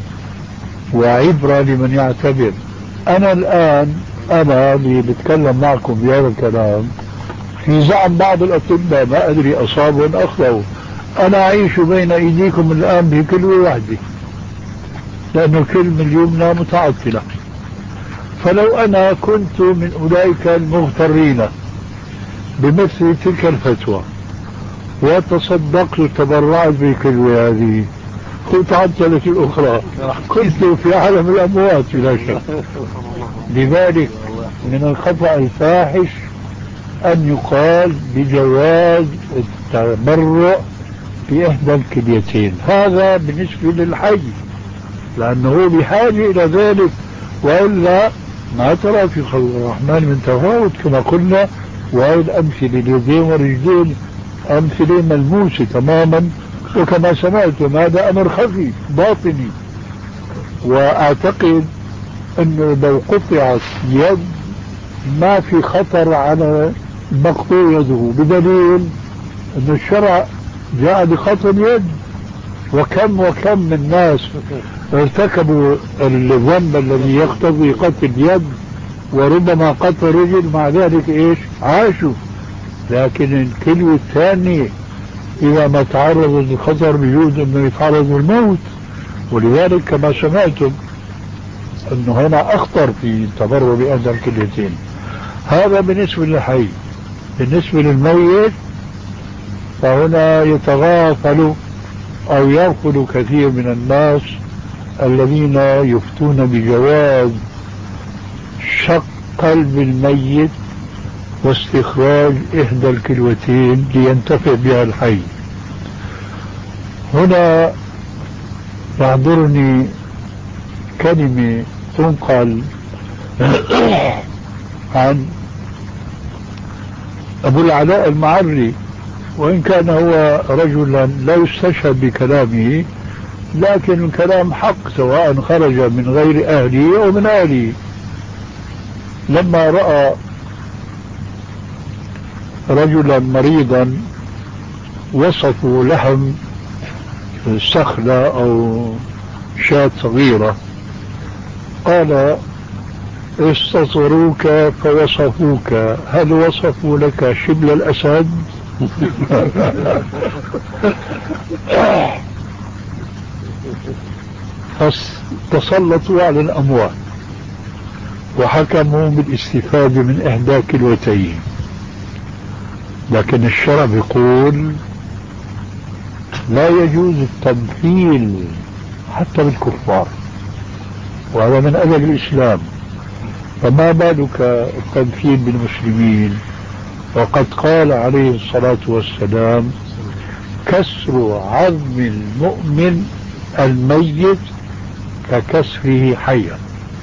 وعبرة لمن يعتبر. أنا الآن أنا اللي بتكلم معكم بهذا الكلام في زعم بعض الأطباء، ما أدري أصابوا أم أخطأوا. أنا أعيش بين أيديكم الآن بكلمة واحدة، لأنه الكلمة اليمنى متعطلة. فلو أنا كنت من أولئك المغترين بمثل تلك الفتوى وتصدقت وتبرعت بالكلمة هذه وتعطلت الأخرى، كنت في عالم الأموات بلا شك. لذلك من الخطأ الفاحش أن يقال بجواز التبرع بإحدى الكليتين. هذا بالنسبة للحي، لأنه بحاجة إلى ذلك، وإلا ما ترى في خلق الرحمن من تفاوت كما قلنا. وهذه الأمثلة اليدين والرجلين أمثلة ملموسة تماما، وكما سمعتم هذا أمر خفي باطني. وأعتقد أنه لو قطعت يد ما في خطر على مقطوع يده، بدليل أن الشرع جاء بقطع اليد. وكم وكم من ناس ارتكبوا الذنب الذي يقتضي قطع اليد وربما قطع الرجل، مع ذلك ايش عاشوا. لكن الكلمة الثانية إذا ما تعرض للخطر بيجوز أنه يتعرض للموت. ولذلك كما سمعتم أنه هنا أخطر في التبرع بأحدى الكليتين. هذا بالنسبة للحي. بالنسبة للميت فهنا يتغافل أو يغفل كثير من الناس الذين يفتون بجواز شق قلب الميت واستخراج إحدى الكلوتين لينتفع بها الحي. هنا يحضرني كلمة تنقل عن أبو العلاء المعري، وإن كان هو رجلا لا يستشهد بكلامه، لكن الكلام حق سواء خرج من غير أهله أو من أهله. لما رأى رجلا مريضا وصفوا لحم سخلة أو شاة صغيرة، قال: استصروك فوصفوك، هل وصفوا لك شبل الأسد؟ فتسلطوا على الأموال وحكموا بالاستفادة من إحدى كلوتين. لكن الشرع بيقول لا يجوز التمثيل حتى بالكفار، وهذا من أدب الإسلام. فما بالك التمثيل بالمسلمين؟ وقد قال عليه الصلاة والسلام: كسر عظم المؤمن الميت ككسره حيا.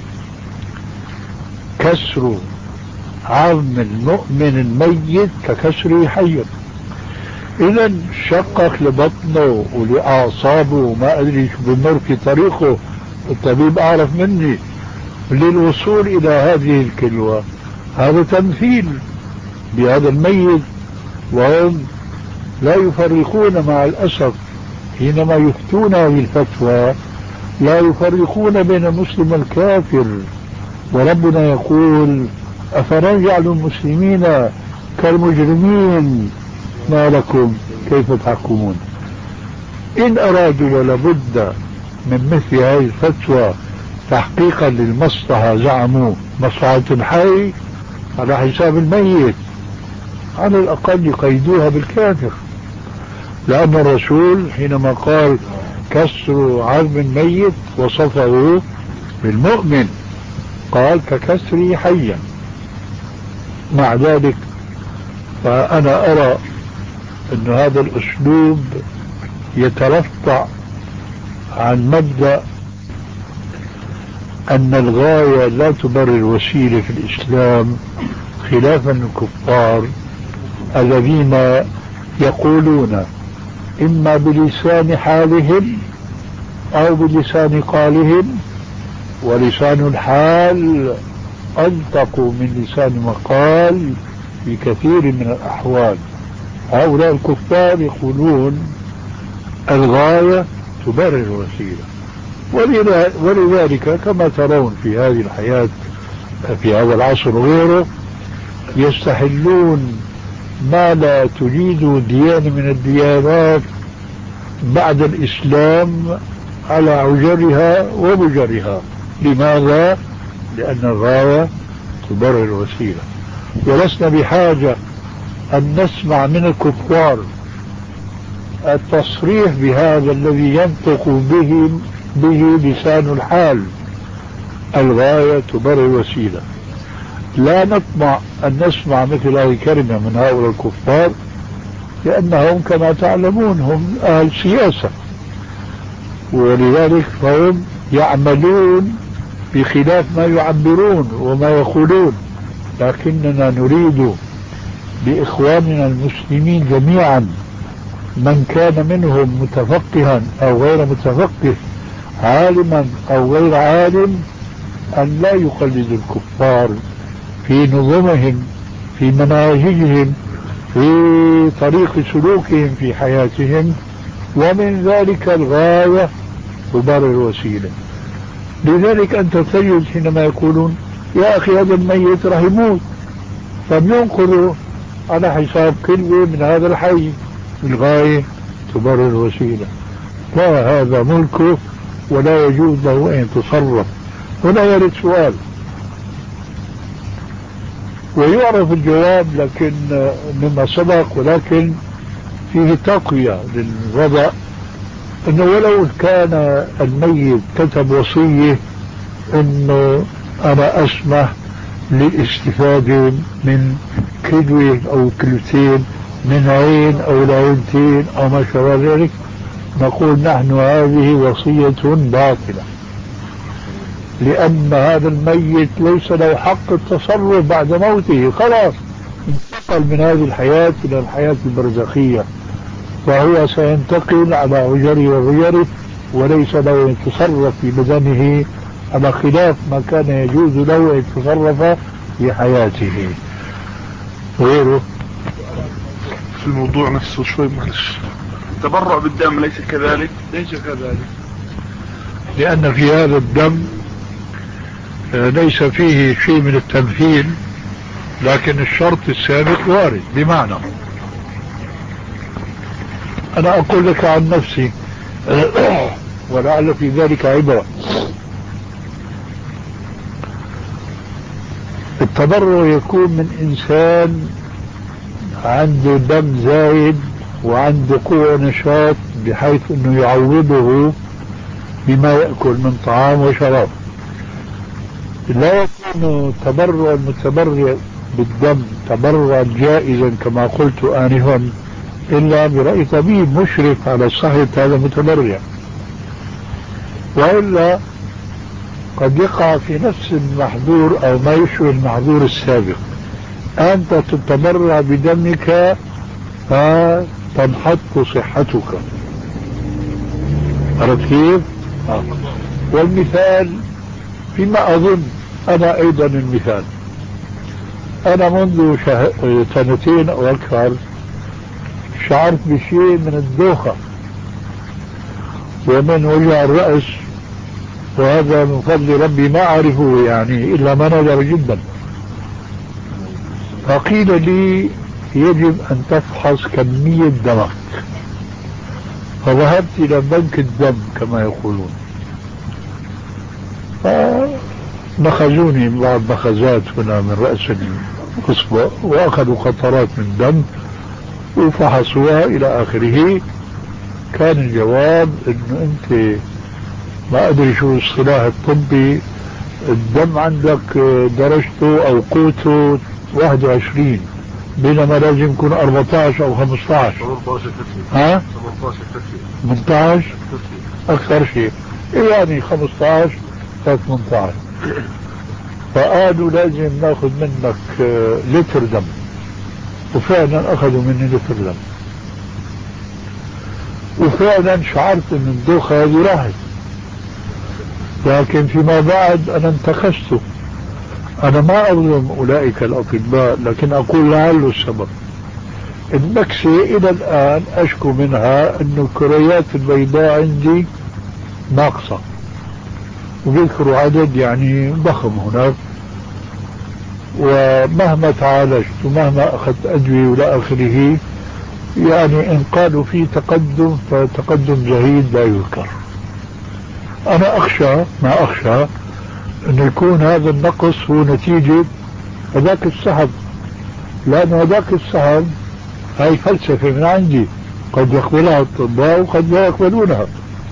كسر عظم المؤمن الميت ككسره حيا. إذا شقق لبطنه ولأعصابه وما أدري شو بمر في طريقه الطبيب أعرف مني. للوصول إلى هذه الكلوة هذا تمثيل بهذا الميت، وهم لا يفرقون مع الأسف حينما يفتون هذه الفتوى، لا يفرقون بين المسلم والكافر. وربنا يقول أفنجعل المسلمين كالمجرمين ما لكم كيف تحكمون. إن أرادوا لابد من مثل هذه الفتوى تحقيقا للمصلحة، زعموا مصلحة الحي على حساب الميت، على الأقل يقيدوها بالكافر، لأن الرسول حينما قال كسر عظم الميت وصفه بالمؤمن، قال ككسره حيا. مع ذلك فأنا أرى أن هذا الأسلوب يترفع عن مبدأ أن الغاية لا تبرر الوسيلة في الإسلام، خلافا للكفار الذين يقولون إما بلسان حالهم أو بلسان قالهم، ولسان الحال أنطق من لسان مقال في كثير من الأحوال. هؤلاء الكفار يقولون الغاية تبرر الوسيلة، ولذلك كما ترون في هذه الحياة في هذا العصر وغيره يستحلون ما لا تجيد ديانة من الديانات بعد الإسلام على عجرها وبجرها. لماذا؟ لأن الغاية تبرر الوسيلة. ولسنا بحاجة أن نسمع من الكفار التصريح بهذا الذي ينطق به به لسان الحال، الغاية تبرر الوسيلة. لا نطمع أن نسمع مثل هذه الكلمة من هؤلاء الكفار، لأنهم كما تعلمون هم أهل سياسة، ولذلك فهم يعملون بخلاف ما يعبرون وما يقولون. لكننا نريد بإخواننا المسلمين جميعا من كان منهم متفقها أو غير متفقه، عالما أو غير عالم، أن لا يقلد الكفار في نظمهم، في مناهجهم، في طريق سلوكهم في حياتهم. ومن ذلك الغاية تبرر الوسيلة. لذلك أنت تجد حينما يقولون يا أخي هذا الميت راح يموت، فبينقذوا على حساب كلمة من هذا الحي، الغاية تبرر الوسيلة. لا، هذا ملكه ولا يجوز له أن يتصرف. هنا يرد سؤال ويعرف الجواب لكن مما سبق، ولكن فيه تقوية للوضع، انه ولو كان الميت كتب وصية انه انا اسمح للاستفادة من كلوة او كلوتين من عين او لعينتين او ما شابه ذلك، نقول نحن هذه وصية باطلة، لأن هذا الميت ليس له حق التصرف بعد موته، خلاص انتقل من هذه الحياة إلى الحياة البرزخية، فهو سينتقل على عجره وغيره، وليس له أن يتصرف في بدنه على خلاف ما كان يجوز له أن يتصرف في حياته غيره. في الموضوع نفسه شوي معلش، التبرع بالدم ليس كذلك؟ ليس كذلك، لأن في هذا الدم ليس فيه شيء من التمثيل، لكن الشرط السابق وارد. بمعنى أنا أقول لك عن نفسي ولعل في ذلك عبرة. التبرع يكون من إنسان عنده دم زايد وعنده قوة ونشاط بحيث أنه يعوضه بما يأكل من طعام وشراب. لا يكون تبرع المتبرع بالدم تبرعا جائزا كما قلت آنفا إلا برأي طبيب مشرف على صحة هذا المتبرع، وإلا قد يقع في نفس المحظور أو ما يشبه المحظور السابق. أنت تتبرع بدمك فتنحط صحتك، عرفت كيف؟ والمثال فيما أظن أنا أيضا المثال. أنا منذ شه... سنتين أو أكثر شعرت بشيء من الدوخة ومن وجع الرأس، وهذا من فضل ربي ما أعرفه يعني إلا ما نادر جدا. فقيل لي يجب أن تفحص كمية دمك، فذهبت إلى بنك الدم كما يقولون، فنخزوني بعض نخزات هنا من رأس الإصبع وأخذوا قطرات من دم وفحصوها إلى آخره. كان الجواب إنه أنت ما أدري شو الصلاح الطبي، الدم عندك درجته أو قوته واحد وعشرين، بينما لازم يكون أربعة عشر أو خمسة عشر. ها؟ ثمانية عشر أكثر شيء، يعني خمسة عشر ثمانية عشر. فقالوا لازم ناخذ منك لتر دم، وفعلا أخذوا مني لتر دم، وفعلا شعرت أن الدوخة هذه راحت. لكن فيما بعد أنا انتخست. أنا ما أظلم أولئك الأطباء، لكن أقول لعله السبب. النكسة إلى الآن أشكو منها أن الكريات البيضاء عندي ناقصة، وبيذكروا عدد يعني ضخم هناك، ومهما تعالجت ومهما أخذت أدوية ولا آخره يعني إن قالوا في تقدم فتقدم زهيد لا يذكر. أنا أخشى ما أخشى أن يكون هذا النقص هو نتيجة هذاك السحب، لأن هذاك السحب هاي فلسفة من عندي قد يقبلها الأطباء وقد لا يقبلونها.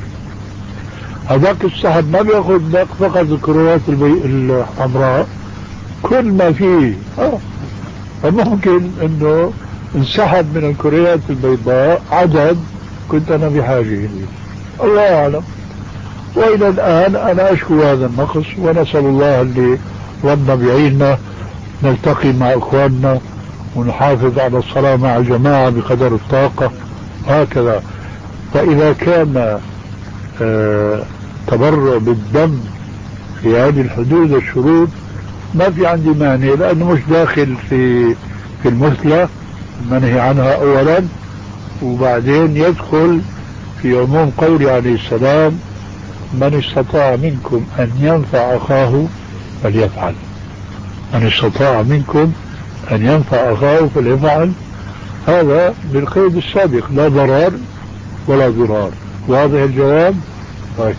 هذاك السحب ما بيأخذ فقط الكريات الحمراء، كل ما فيه آه. فممكن أنه انسحب من الكريات البيضاء عدد كنت أنا بحاجة إليه، الله أعلم. وإلى الآن أنا أشكو هذا النقص، ونسأل الله اللي ربنا بعيننا نلتقي مع إخواننا ونحافظ على الصلاة مع الجماعة بقدر الطاقة هكذا. فإذا كان آه تبرع بالدم في هذه الحدود الشروط ما في عندي مانع، لأنه مش داخل في في المثلى المنهي عنها أولا، وبعدين يدخل في عموم قوله عليه السلام من استطاع منكم أن ينفع أخاه فليفعل. من استطاع منكم أن ينفع أخاه فليفعل، هذا بالقيد السابق، لا ضرر ولا ضرار. واضح الجواب؟ طيب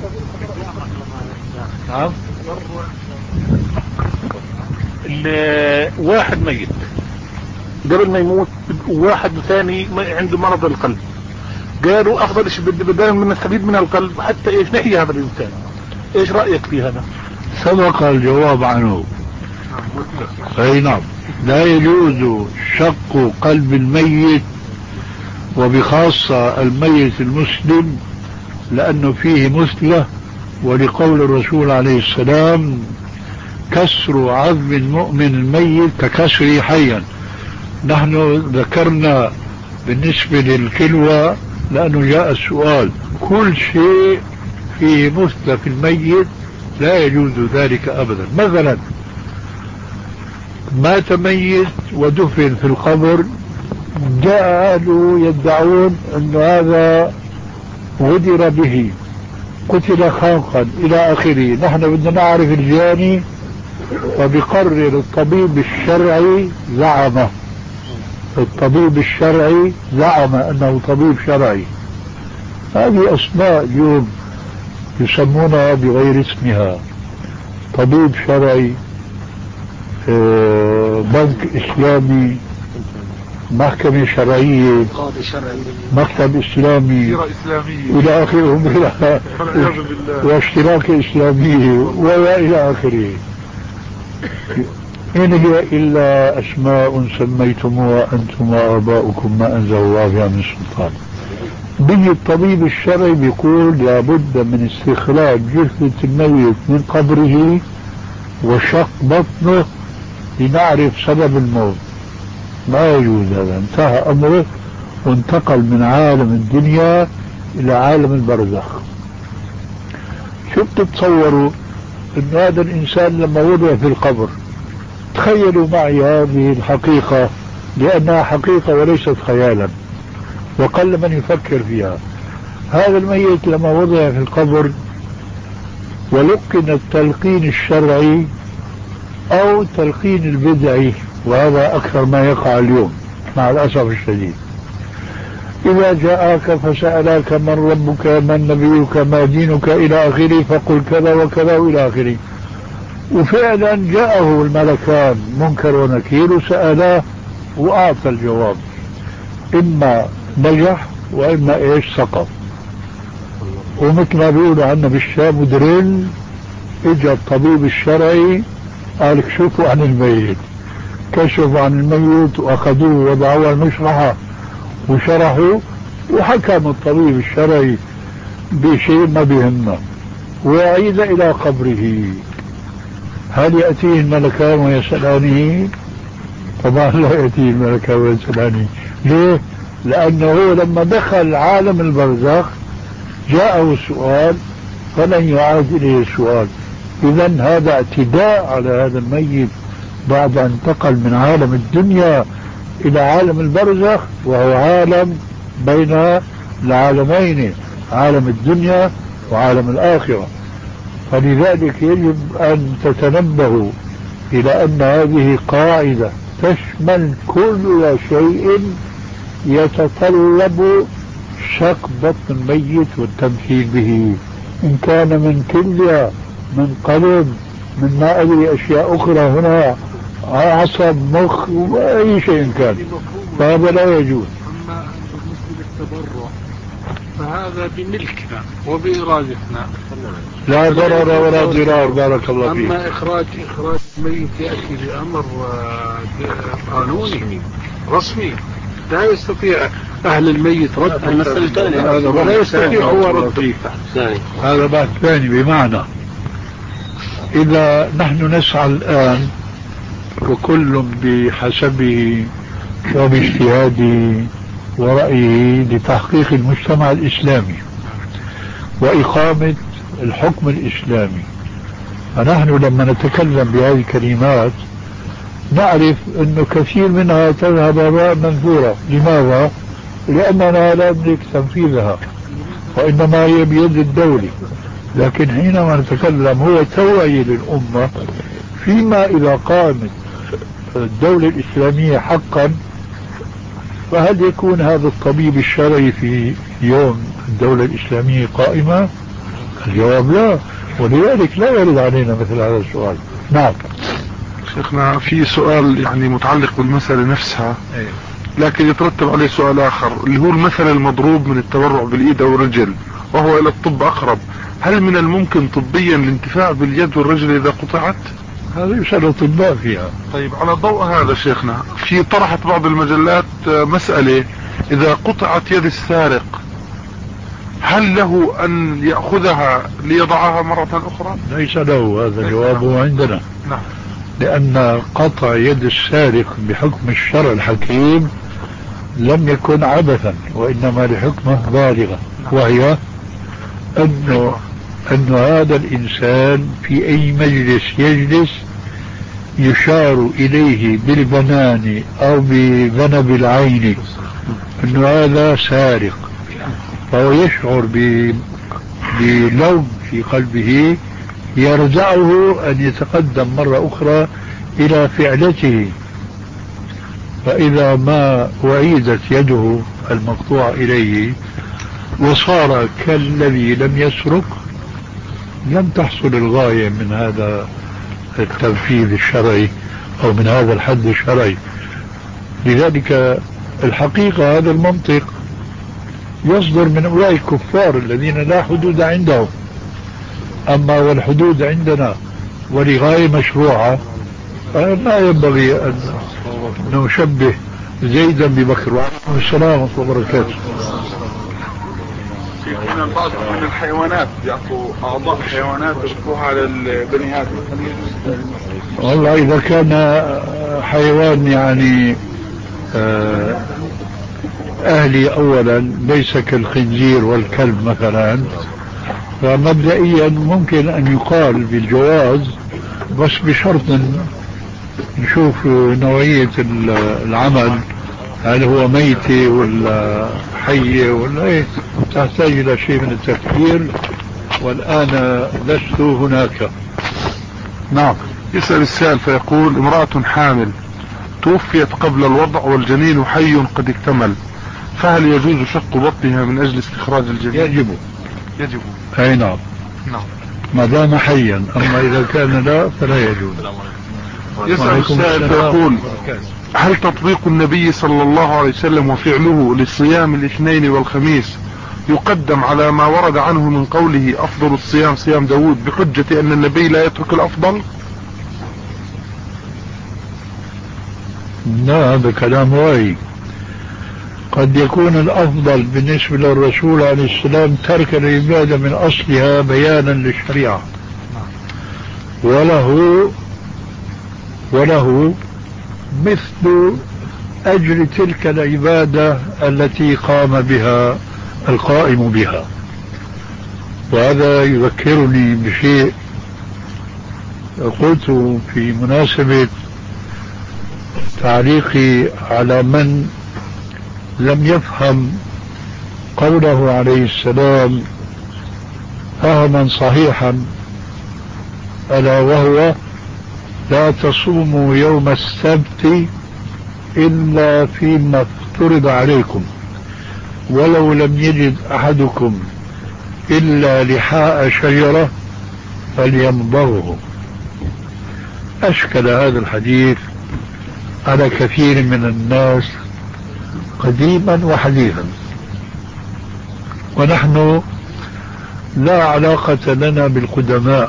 نعم. واحد ميت قبل ما يموت، وواحد ثاني عنده مرض القلب، قالوا أفضل شيء بدل من نستفيد من القلب حتى إيش نحيي هذا الإنسان. إيش رأيك في هذا؟ سبق الجواب عنه. أي نعم، لا يجوز شق قلب الميت وبخاصة الميت المسلم لأنه فيه مثلة، ولقول الرسول عليه السلام كسر عظم المؤمن الميت ككسره حيا. نحن ذكرنا بالنسبة للكلوة لأنه جاء السؤال، كل شيء فيه مثلة في الميت لا يجوز ذلك أبدا. مثلا مات ميت ودفن في القبر، جاء أهله يدعون أن هذا غدر به، قتل خانقا إلى آخره. نحن بدنا نعرف الجاني، وبقرر الطبيب الشرعي زعم الطبيب الشرعي زعم أنه طبيب شرعي. هذه أسماء اليوم يسمونها بغير اسمها، طبيب شرعي، بنك إسلامي، محكمة شرعية، مكتب إسلامي إلى آخره، واشتراك إسلامية وإلى آخره. إن هي إلا أسماء سميتموها أنتم وآباؤكم ما أنزل الله بها من سلطان. به الطبيب الشرعي بيقول لابد من استخراج جثة الميت من قبره وشق بطنه لنعرف سبب الموت. ما يجوز هذا، انتهى أمره وانتقل من عالم الدنيا إلى عالم البرزخ. شو شو بتتصوروا أن هذا الإنسان لما وضع في القبر، تخيلوا معي هذه الحقيقة لأنها حقيقة وليست خيالا وقل من يفكر فيها. هذا الميت لما وضع في القبر ولقن التلقين الشرعي أو تلقين البدعي، وهذا أكثر ما يقع اليوم مع الأسف الشديد. إذا جاءك فسألك من ربك من نبيك ما دينك إلى آخره فقل كذا وكذا وإلى آخره. وفعلا جاءه الملكان منكر ونكير وسألاه وأعطى الجواب، إما نجح وإما إيش سقط. ومثل ما بيقولوا عنا بالشام ودريل، اجى الطبيب الشرعي قال كشفوا عن الميت، كشفوا عن الميت وأخذوه ووضعوه المشرحة وشرحوا، وحكم الطبيب الشرعي بشيء ما بيهمنا وعيد إلى قبره. هل يأتيه الملكان ويسألانه؟ طبعا لا يأتيه الملكان ويسألانه. ليه؟ لأنه لما دخل عالم البرزخ جاءه السؤال فلن يعاد إليه السؤال. إذن هذا اعتداء على هذا الميت بعد أن انتقل من عالم الدنيا إلى عالم البرزخ، وهو عالم بين العالمين، عالم الدنيا وعالم الآخرة. فلذلك يجب أن تتنبهوا إلى أن هذه قاعدة تشمل كل شيء يتطلب شق بطن الميت والتمثيل به، إن كان من كلية من قلب من ما أدري أشياء أخرى هنا عصب مخ وأي شيء كان، فهذا لا يجوز. أما بالنسبة للتبرع فهذا بملكنا وبإرادتنا، لا ضرر ولا ضرار. بارك الله فيك. أما إخراج إخراج الميت يأتي بأمر قانوني رسمي لا يستطيع أهل الميت رد المسألة الثانية، هذا ولا يستطيع هو رد. هذا بعد ثاني، بمعنى إذا نحن نسعى الآن وكل بحسبه وباجتهاده ورأيه لتحقيق المجتمع الإسلامي وإقامة الحكم الإسلامي، فنحن لما نتكلم بهذه الكلمات نعرف أنه كثير منها تذهب هباء منثورا. لماذا؟ لأننا لا نملك تنفيذها وإنما هي بيد الدولة. لكن حينما نتكلم هو توعية للأمة فيما إذا قامت الدولة الإسلامية حقا، فهل يكون هذا الطبيب الشرعي في يوم الدولة الإسلامية قائمة؟ الجواب لا، ولذلك لا يرد علينا مثل هذا السؤال. نعم شيخنا في سؤال يعني متعلق بالمسألة نفسها، لكن يترتب عليه سؤال آخر اللي هو المثل المضروب من التبرع بالإيد أو الرجل وهو إلى الطب أقرب. هل من الممكن طبيا الانتفاع باليد والرجل إذا قطعت؟ هذا يسأل الأطباء فيها. طيب على ضوء هذا شيخنا، في طرحت بعض المجلات مسألة إذا قطعت يد السارق هل له أن يأخذها ليضعها مرة أخرى؟ ليس له، هذا جوابه عندنا. نعم. لأن قطع يد السارق بحكم الشرع الحكيم لم يكن عبثا وإنما لحكمة بالغة، وهي أنه أن هذا الإنسان في أي مجلس يجلس يشار إليه بالبنان أو بذنب العين أنه هذا سارق، فهو يشعر بلوم في قلبه يرجعه أن يتقدم مرة أخرى إلى فعلته. فإذا ما أعيدت يده المقطوع إليه وصار كالذي لم يسرق لم تحصل الغاية من هذا التنفيذ الشرعي أو من هذا الحد الشرعي. لذلك الحقيقة هذا المنطق يصدر من أولئك الكفار الذين لا حدود عندهم، أما والحدود عندنا ولغاية مشروعة ما ينبغي أن نشبه زيدا ببكر. وعليكم السلام ورحمة الله وبركاته. شيخنا البعض من الحيوانات يعطوا أعضاء حيوانات يركوها على البني آدم. والله إذا كان حيوان يعني أهلي أولا ليس كالخنزير والكلب مثلا، فمبدئيا ممكن أن يقال بالجواز، بس بشرط نشوف نوعية العمل، هل هو ميتة ولا حية ولا ايه، تحتاج إلى شيء من التفكير، والآن لست هناك. نعم. يسأل السائل فيقول: امرأة حامل توفيت قبل الوضع والجنين حي قد اكتمل، فهل يجوز شق بطنها من أجل استخراج الجنين؟ يجب. يجب. أي نعم. نعم. ما دام حيا، أما إذا كان لا فلا يجوز. يسأل السائل فيقول: هل تطبيق النبي صلى الله عليه وسلم وفعله للصيام الاثنين والخميس يقدم على ما ورد عنه من قوله أفضل الصيام صيام داود، بحجة أن النبي لا يترك الأفضل؟ لا، هذا كلام رأي. قد يكون الأفضل بالنسبة للرسول عليه السلام ترك العبادة من أصلها بيانا للشريعة، وله وله مثل أجر تلك العبادة التي قام بها القائم بها. وهذا يذكرني بشيء قلت في مناسبة تعليقي على من لم يفهم قوله عليه السلام فهما صحيحا، ألا وهو: لا تصوموا يوم السبت إلا فيما افترض عليكم، ولو لم يجد أحدكم إلا لحاء شجرة فليمضغه. أشكل هذا الحديث على كثير من الناس قديما وحديثا، ونحن لا علاقة لنا بالقدماء،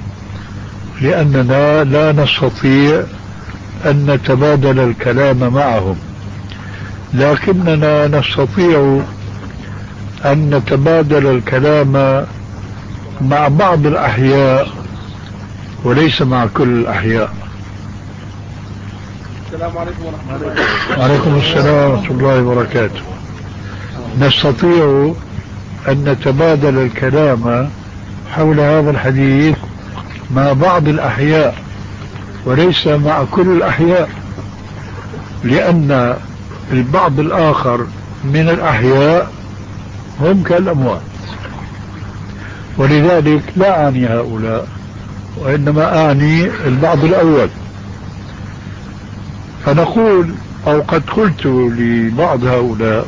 لأننا لا نستطيع أن نتبادل الكلام معهم، لكننا نستطيع أن نتبادل الكلام مع بعض الأحياء وليس مع كل الأحياء. السلام عليكم ورحمة الله. وعليكم السلام ورحمة الله وبركاته. نستطيع أن نتبادل الكلام حول هذا الحديث مع بعض الأحياء وليس مع كل الأحياء، لأن البعض الآخر من الأحياء هم كالأموات، ولذلك لا أعني هؤلاء، وإنما أعني البعض الأول. فنقول أو قد قلت لبعض هؤلاء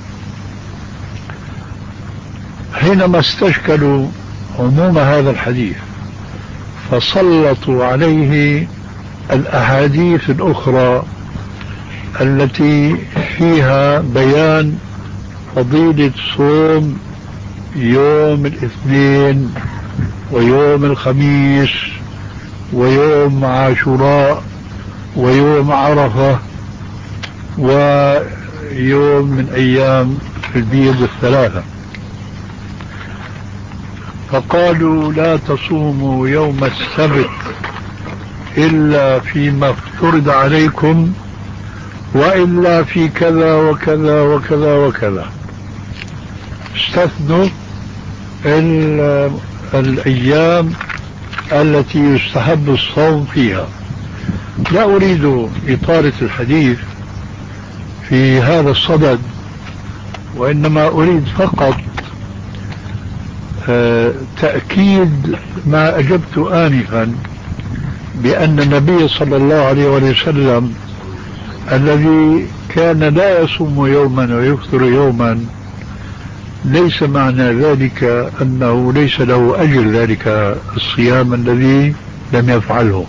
حينما استشكلوا عموم هذا الحديث فسلطوا عليه الأحاديث الأخرى التي فيها بيان فضيلة صوم يوم الاثنين ويوم الخميس ويوم عاشوراء ويوم عرفة ويوم من أيام البيض الثلاثة، فقالوا لا تصوموا يوم السبت إلا فيما افترض عليكم وإلا في كذا وكذا وكذا وكذا. استثنوا الأيام التي يستحب الصوم فيها. لا أريد إطالة الحديث في هذا الصدد، وإنما أريد فقط تأكيد ما أجبت آنفا بأن النبي صلى الله عليه وسلم الذي كان لا يصوم يوما ويفطر يوما ليس معنى ذلك أنه ليس له أجر ذلك الصيام الذي لم يفعله.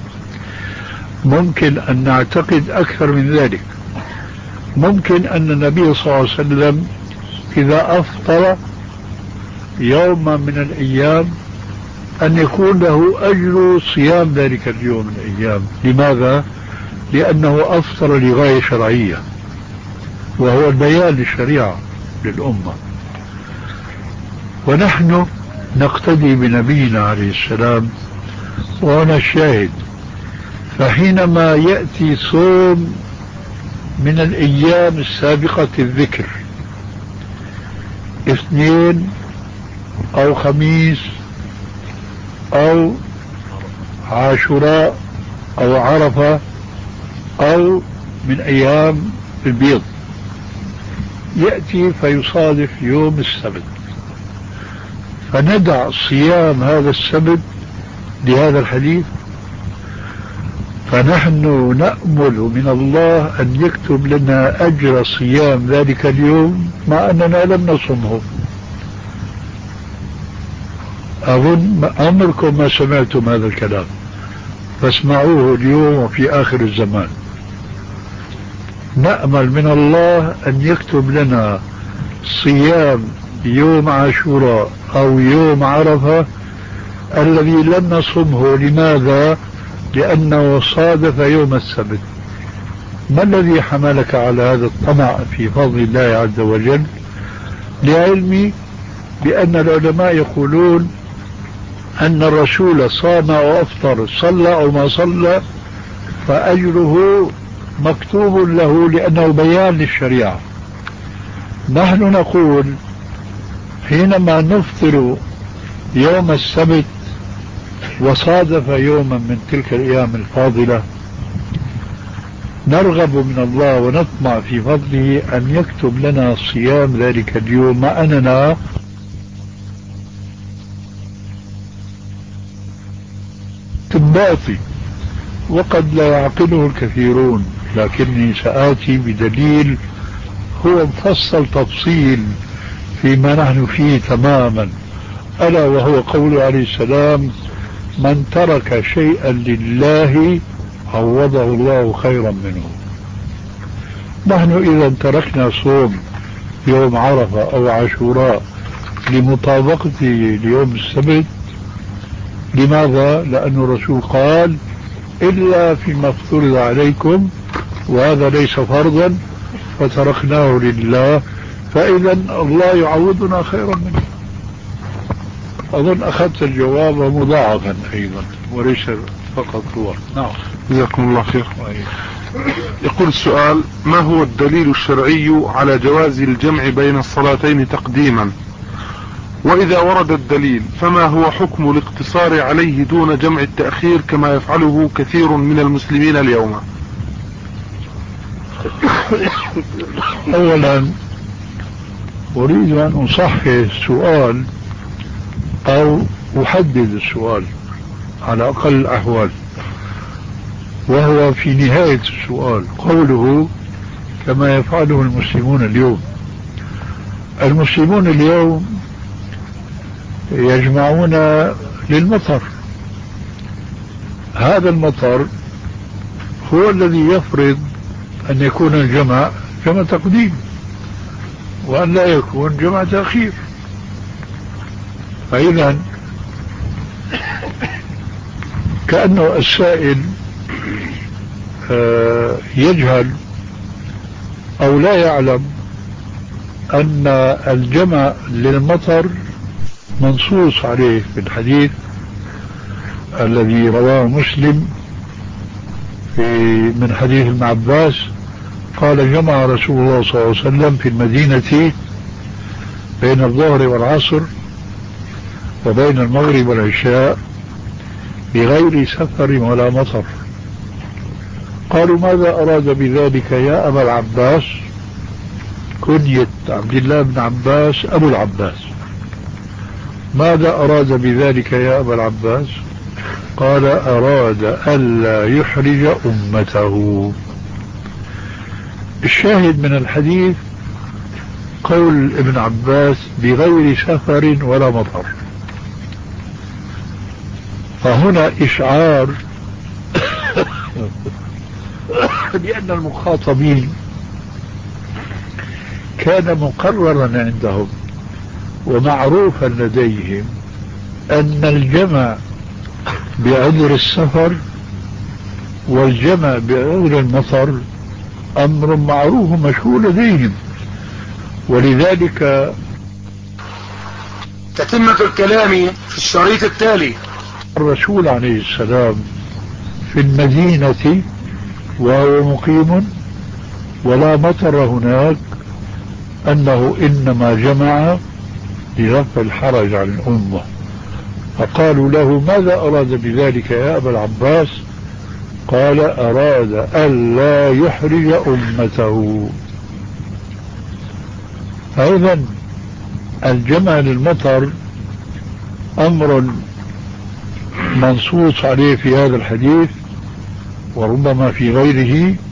ممكن أن نعتقد أكثر من ذلك. ممكن أن النبي صلى الله عليه وسلم إذا أفطر يوما من الأيام أن يكون له أجر صيام ذلك اليوم من الأيام. لماذا؟ لأنه أفطر لغاية شرعية، وهو البيان للشريعة للأمة، ونحن نقتدي بنبينا عليه السلام وهنا الشاهد. فحينما يأتي صوم من الأيام السابقة الذكر اثنين أو خميس أو عاشوراء أو عرفة أو من أيام البيض، يأتي فيصادف يوم السبت، فندع صيام هذا السبت لهذا الحديث. فنحن نأمل من الله أن يكتب لنا أجر صيام ذلك اليوم مع أننا لم نصمه. أظن عمركم ما سمعتم هذا الكلام، فاسمعوه اليوم وفي آخر الزمان. نأمل من الله أن يكتب لنا صيام يوم عاشوراء أو يوم عرفة الذي لم نصمه. لماذا؟ لأنه صادف يوم السبت. ما الذي حملك على هذا الطمع في فضل الله عز وجل؟ لعلمي بأن العلماء يقولون أن الرسول صام أو أفطر، صلى أو ما صلى، فأجره مكتوب له لأنه بيان للشريعة. نحن نقول حينما نفطر يوم السبت وصادف يوما من تلك الأيام الفاضلة، نرغب من الله ونطمع في فضله أن يكتب لنا صيام ذلك اليوم، مع أننا باطي وقد لا يعقله الكثيرون، لكني سآتي بدليل هو مفصل تفصيل فيما نحن فيه تماما، ألا وهو قوله عليه السلام: من ترك شيئا لله عوضه الله خيرا منه. نحن إذا تركنا صوم يوم عرفة أو عاشوراء لمطابقته ليوم السبت، لماذا؟ لأن الرسول قال: إلا فيما افترض عليكم، وهذا ليس فرضا فتركناه لله، فإذا الله يعوضنا خيرا منه. أظن أخذت الجواب مضاعفا أيضا وليس فقط هو. نعم، جزاكم الله خير. يقول السؤال: ما هو الدليل الشرعي على جواز الجمع بين الصلاتين تقديما؟ وإذا ورد الدليل فما هو حكم الاقتصار عليه دون جمع التأخير كما يفعله كثير من المسلمين اليوم؟ أولا أريد أن أصحح السؤال أو أحدد السؤال على أقل الأحوال، وهو في نهاية السؤال قوله كما يفعله المسلمون اليوم. المسلمون اليوم يجمعون للمطر، هذا المطر هو الذي يفرض أن يكون الجمع جمع تقديم وأن لا يكون جمع تأخير. فإذا كأنه السائل يجهل أو لا يعلم أن الجمع للمطر منصوص عليه في الحديث الذي رواه مسلم في من حديث ابن عباس قال: جمع رسول الله صلى الله عليه وسلم في المدينة بين الظهر والعصر وبين المغرب والعشاء بغير سفر ولا مطر. قالوا: ماذا أراد بذلك يا أبا العباس؟ كنية عبد الله بن عباس أبو العباس. ماذا أراد بذلك يا أبا العباس؟ قال: أراد ألا يحرج أمته. الشاهد من الحديث قول ابن عباس بغير سفر ولا مطر. فهنا إشعار بأن المخاطبين كان مقررا عندهم ومعروفا لديهم أن الجمع بعذر السفر والجمع بعذر المطر أمر معروف مشهور لديهم، ولذلك تتمة الكلام في الشريط التالي. الرسول عليه السلام في المدينة وهو مقيم ولا مطر هناك أنه إنما جمع لرفع الحرج عن الأمة. فقالوا له ماذا أراد بذلك يا أبا العباس؟ قال أراد ألا يحرج أمته. فإذا الجمع للمطر أمر منصوص عليه في هذا الحديث وربما في غيره،